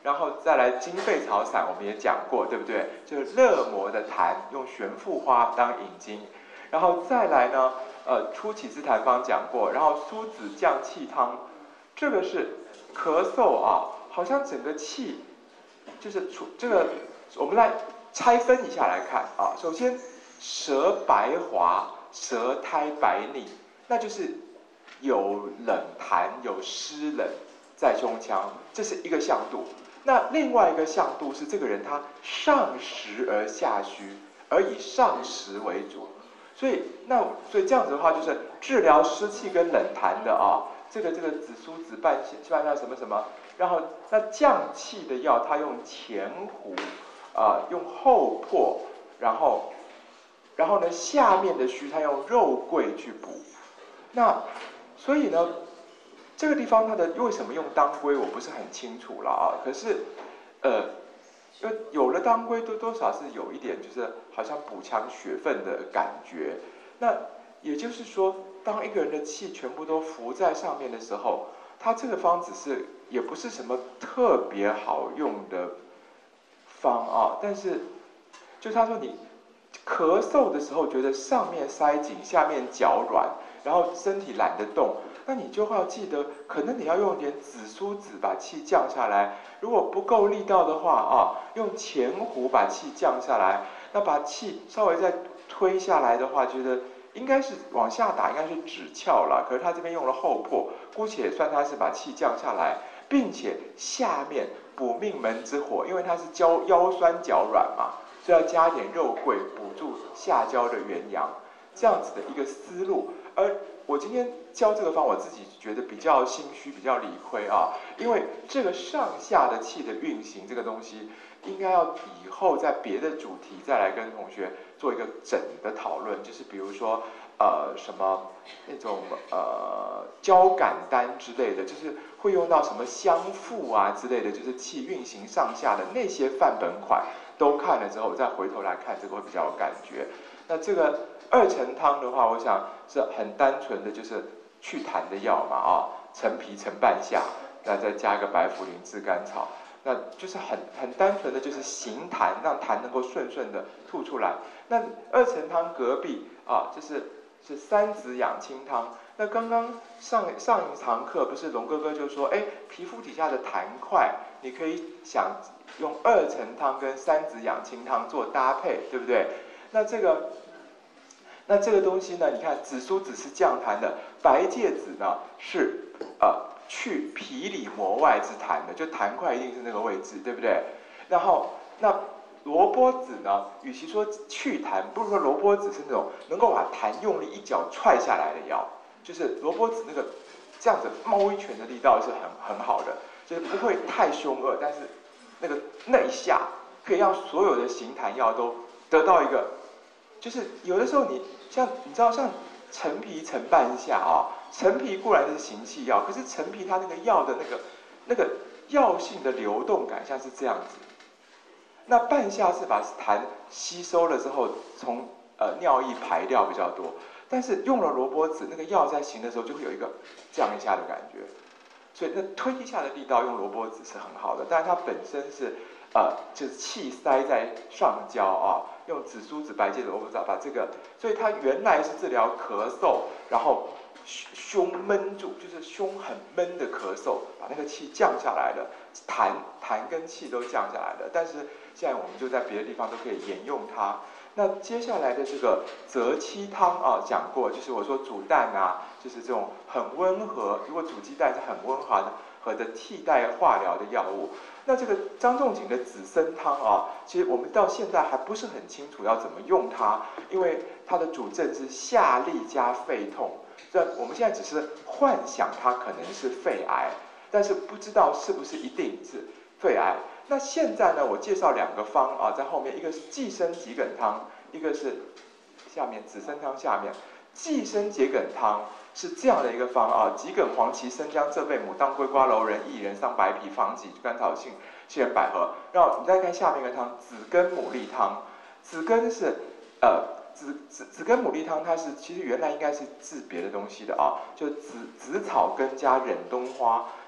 A: 然后再来金沸草散，我们也讲过，对不对？就是热磨的痰，用玄附花当引经。然后再来呢，呃，初起之痰方讲过，然后苏子降气汤，这个是咳嗽啊，好像整个气就是出这个，我们来拆分一下来看啊。首先，舌白滑，舌苔白腻，那就是有冷痰，有湿冷在胸腔，这是一个向度。那另外一个向度是这个人他上实而下虚，而以上实为主。所以那所以这样子的话，就是治疗湿气跟冷痰的啊，这个这个紫苏子半半夏什么什么，然后那降气的药，它用前胡啊、呃，用后破，然后然后呢下面的虚，它用肉桂去补。那所以呢，这个地方它的为什么用当归，我不是很清楚了啊。可是呃。因为有了当归，多多少是有一点，就是好像补强血分的感觉。那也就是说，当一个人的气全部都浮在上面的时候，他这个方子是也不是什么特别好用的方啊。但是，就他说你咳嗽的时候，觉得上面塞紧，下面脚软，然后身体懒得动。那你就要记得，可能你要用点紫苏子把气降下来。如果不够力道的话啊，用前胡把气降下来。那把气稍微再推下来的话，觉得应该是往下打，应该是止窍了。可是他这边用了后破，姑且算他是把气降下来，并且下面补命门之火，因为他是腰腰酸脚软嘛，所以要加点肉桂补助下焦的元阳，这样子的一个思路。而我今天教这个方，我自己觉得比较心虚，比较理亏啊，因为这个上下的气的运行这个东西，应该要以后在别的主题再来跟同学做一个整的讨论，就是比如说呃什么那种呃交感丹之类的，就是会用到什么相附啊之类的，就是气运行上下的那些范本款都看了之后，再回头来看这个会比较有感觉。那这个二陈汤的话，我想是很单纯的，就是祛痰的药嘛啊，陈皮、陈半夏，那再加一个白茯苓、炙甘草，那就是很很单纯的就是行痰，让痰能够顺顺的吐出来。那二陈汤隔壁啊，就是是三子养清汤。那刚刚上上一堂课不是龙哥哥就说，哎，皮肤底下的痰块，你可以想用二陈汤跟三子养清汤做搭配，对不对？那这个，那这个东西呢？你看，紫苏子是降痰的，白芥子呢是呃去皮里膜外之痰的，就痰块一定是那个位置，对不对？然后那萝卜子呢，与其说去痰，不如说萝卜子是那种能够把痰用力一脚踹下来的药，就是萝卜子那个这样子猫一拳的力道是很很好的，就是不会太凶恶，但是那个那一下可以让所有的行痰药都得到一个。就是有的时候你像你知道像陈皮、陈半夏啊，陈皮固然是行气药，可是陈皮它那个药的那个那个药性的流动感像是这样子。那半夏是把痰吸收了之后，从呃尿液排掉比较多，但是用了萝卜子，那个药在行的时候就会有一个这样一下的感觉，所以那推一下的力道用萝卜子是很好的，但是它本身是呃就是气塞在上焦啊。用紫苏子、白芥子、萝卜子把这个，所以它原来是治疗咳嗽，然后胸闷住，就是胸很闷的咳嗽，把那个气降下来了，痰痰跟气都降下来了。但是现在我们就在别的地方都可以沿用它。那接下来的这个泽七汤啊，讲过，就是我说煮蛋啊，就是这种很温和，如果煮鸡蛋是很温和的和的替代化疗的药物。那这个张仲景的紫参汤啊，其实我们到现在还不是很清楚要怎么用它，因为它的主症是下痢加肺痛，这我们现在只是幻想它可能是肺癌，但是不知道是不是一定是肺癌。那现在呢，我介绍两个方啊，在后面，一个是寄生桔梗汤，一个是下面紫参汤下面寄生桔梗汤。是这样的一个方啊，桔梗、黄芪、生姜、浙贝母、当归、瓜蒌仁、薏仁、桑白皮、防己、甘草、杏杏仁、百合。然后你再看下面一个汤，紫根牡蛎汤。紫根是呃紫紫紫根牡蛎汤，它是其实原来应该是治别的东西的啊，就紫紫草根加忍冬花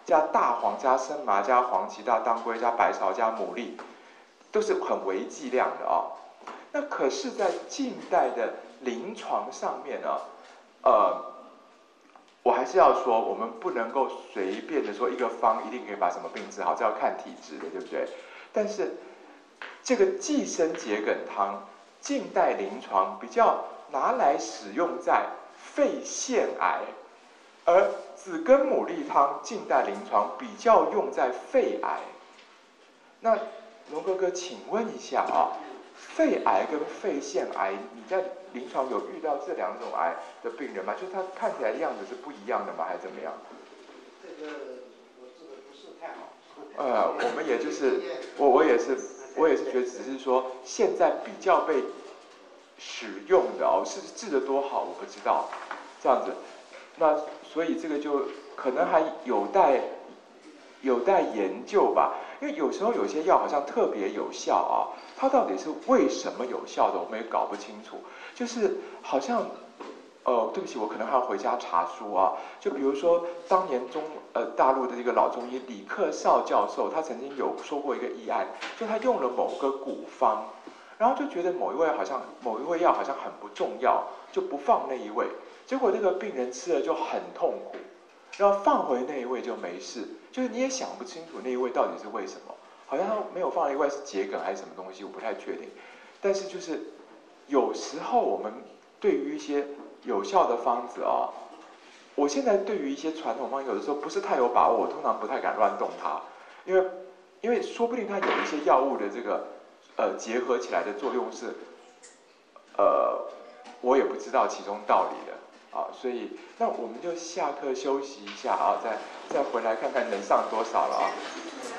A: 加大黄加生麻加黄芪加当归加白芍加牡蛎，都是很微剂量的哦。那可是，在近代的临床上面呢，呃，我还是要说，我们不能够随便的说一个方一定可以把什么病治好，这要看体质的，对不对？但是这个寄生桔梗汤，近代临床比较拿来使用在肺腺癌，而紫根牡蛎汤近代临床比较用在肺癌。那龙哥哥，请问一下啊，肺癌跟肺腺癌，你在临床有遇到这两种癌的病人吗？就是他看起来样子是不一样的吗？还是怎么样？
B: 这个我这个不是太好。
A: 呃，我们也就是我我也是我也是觉得，只是说现在比较被使用的哦，是治得多好我不知道，这样子，那所以这个就可能还有待有待研究吧。因为有时候有些药好像特别有效啊，它到底是为什么有效的，我们也搞不清楚。就是好像，呃，对不起，我可能还要回家查书啊。就比如说，当年中呃大陆的这个老中医李克绍教授，他曾经有说过一个议案，就他用了某个古方，然后就觉得某一味好像某一味药好像很不重要，就不放那一味，结果那个病人吃了就很痛苦。然后放回那一味就没事，就是你也想不清楚那一味到底是为什么，好像他没有放那一味是桔梗还是什么东西，我不太确定。但是就是有时候我们对于一些有效的方子啊、哦，我现在对于一些传统方有的时候不是太有把握，我通常不太敢乱动它，因为因为说不定它有一些药物的这个呃结合起来的作用是，呃，我也不知道其中道理的。啊，所以那我们就下课休息一下啊，再再回来看看能上多少了啊。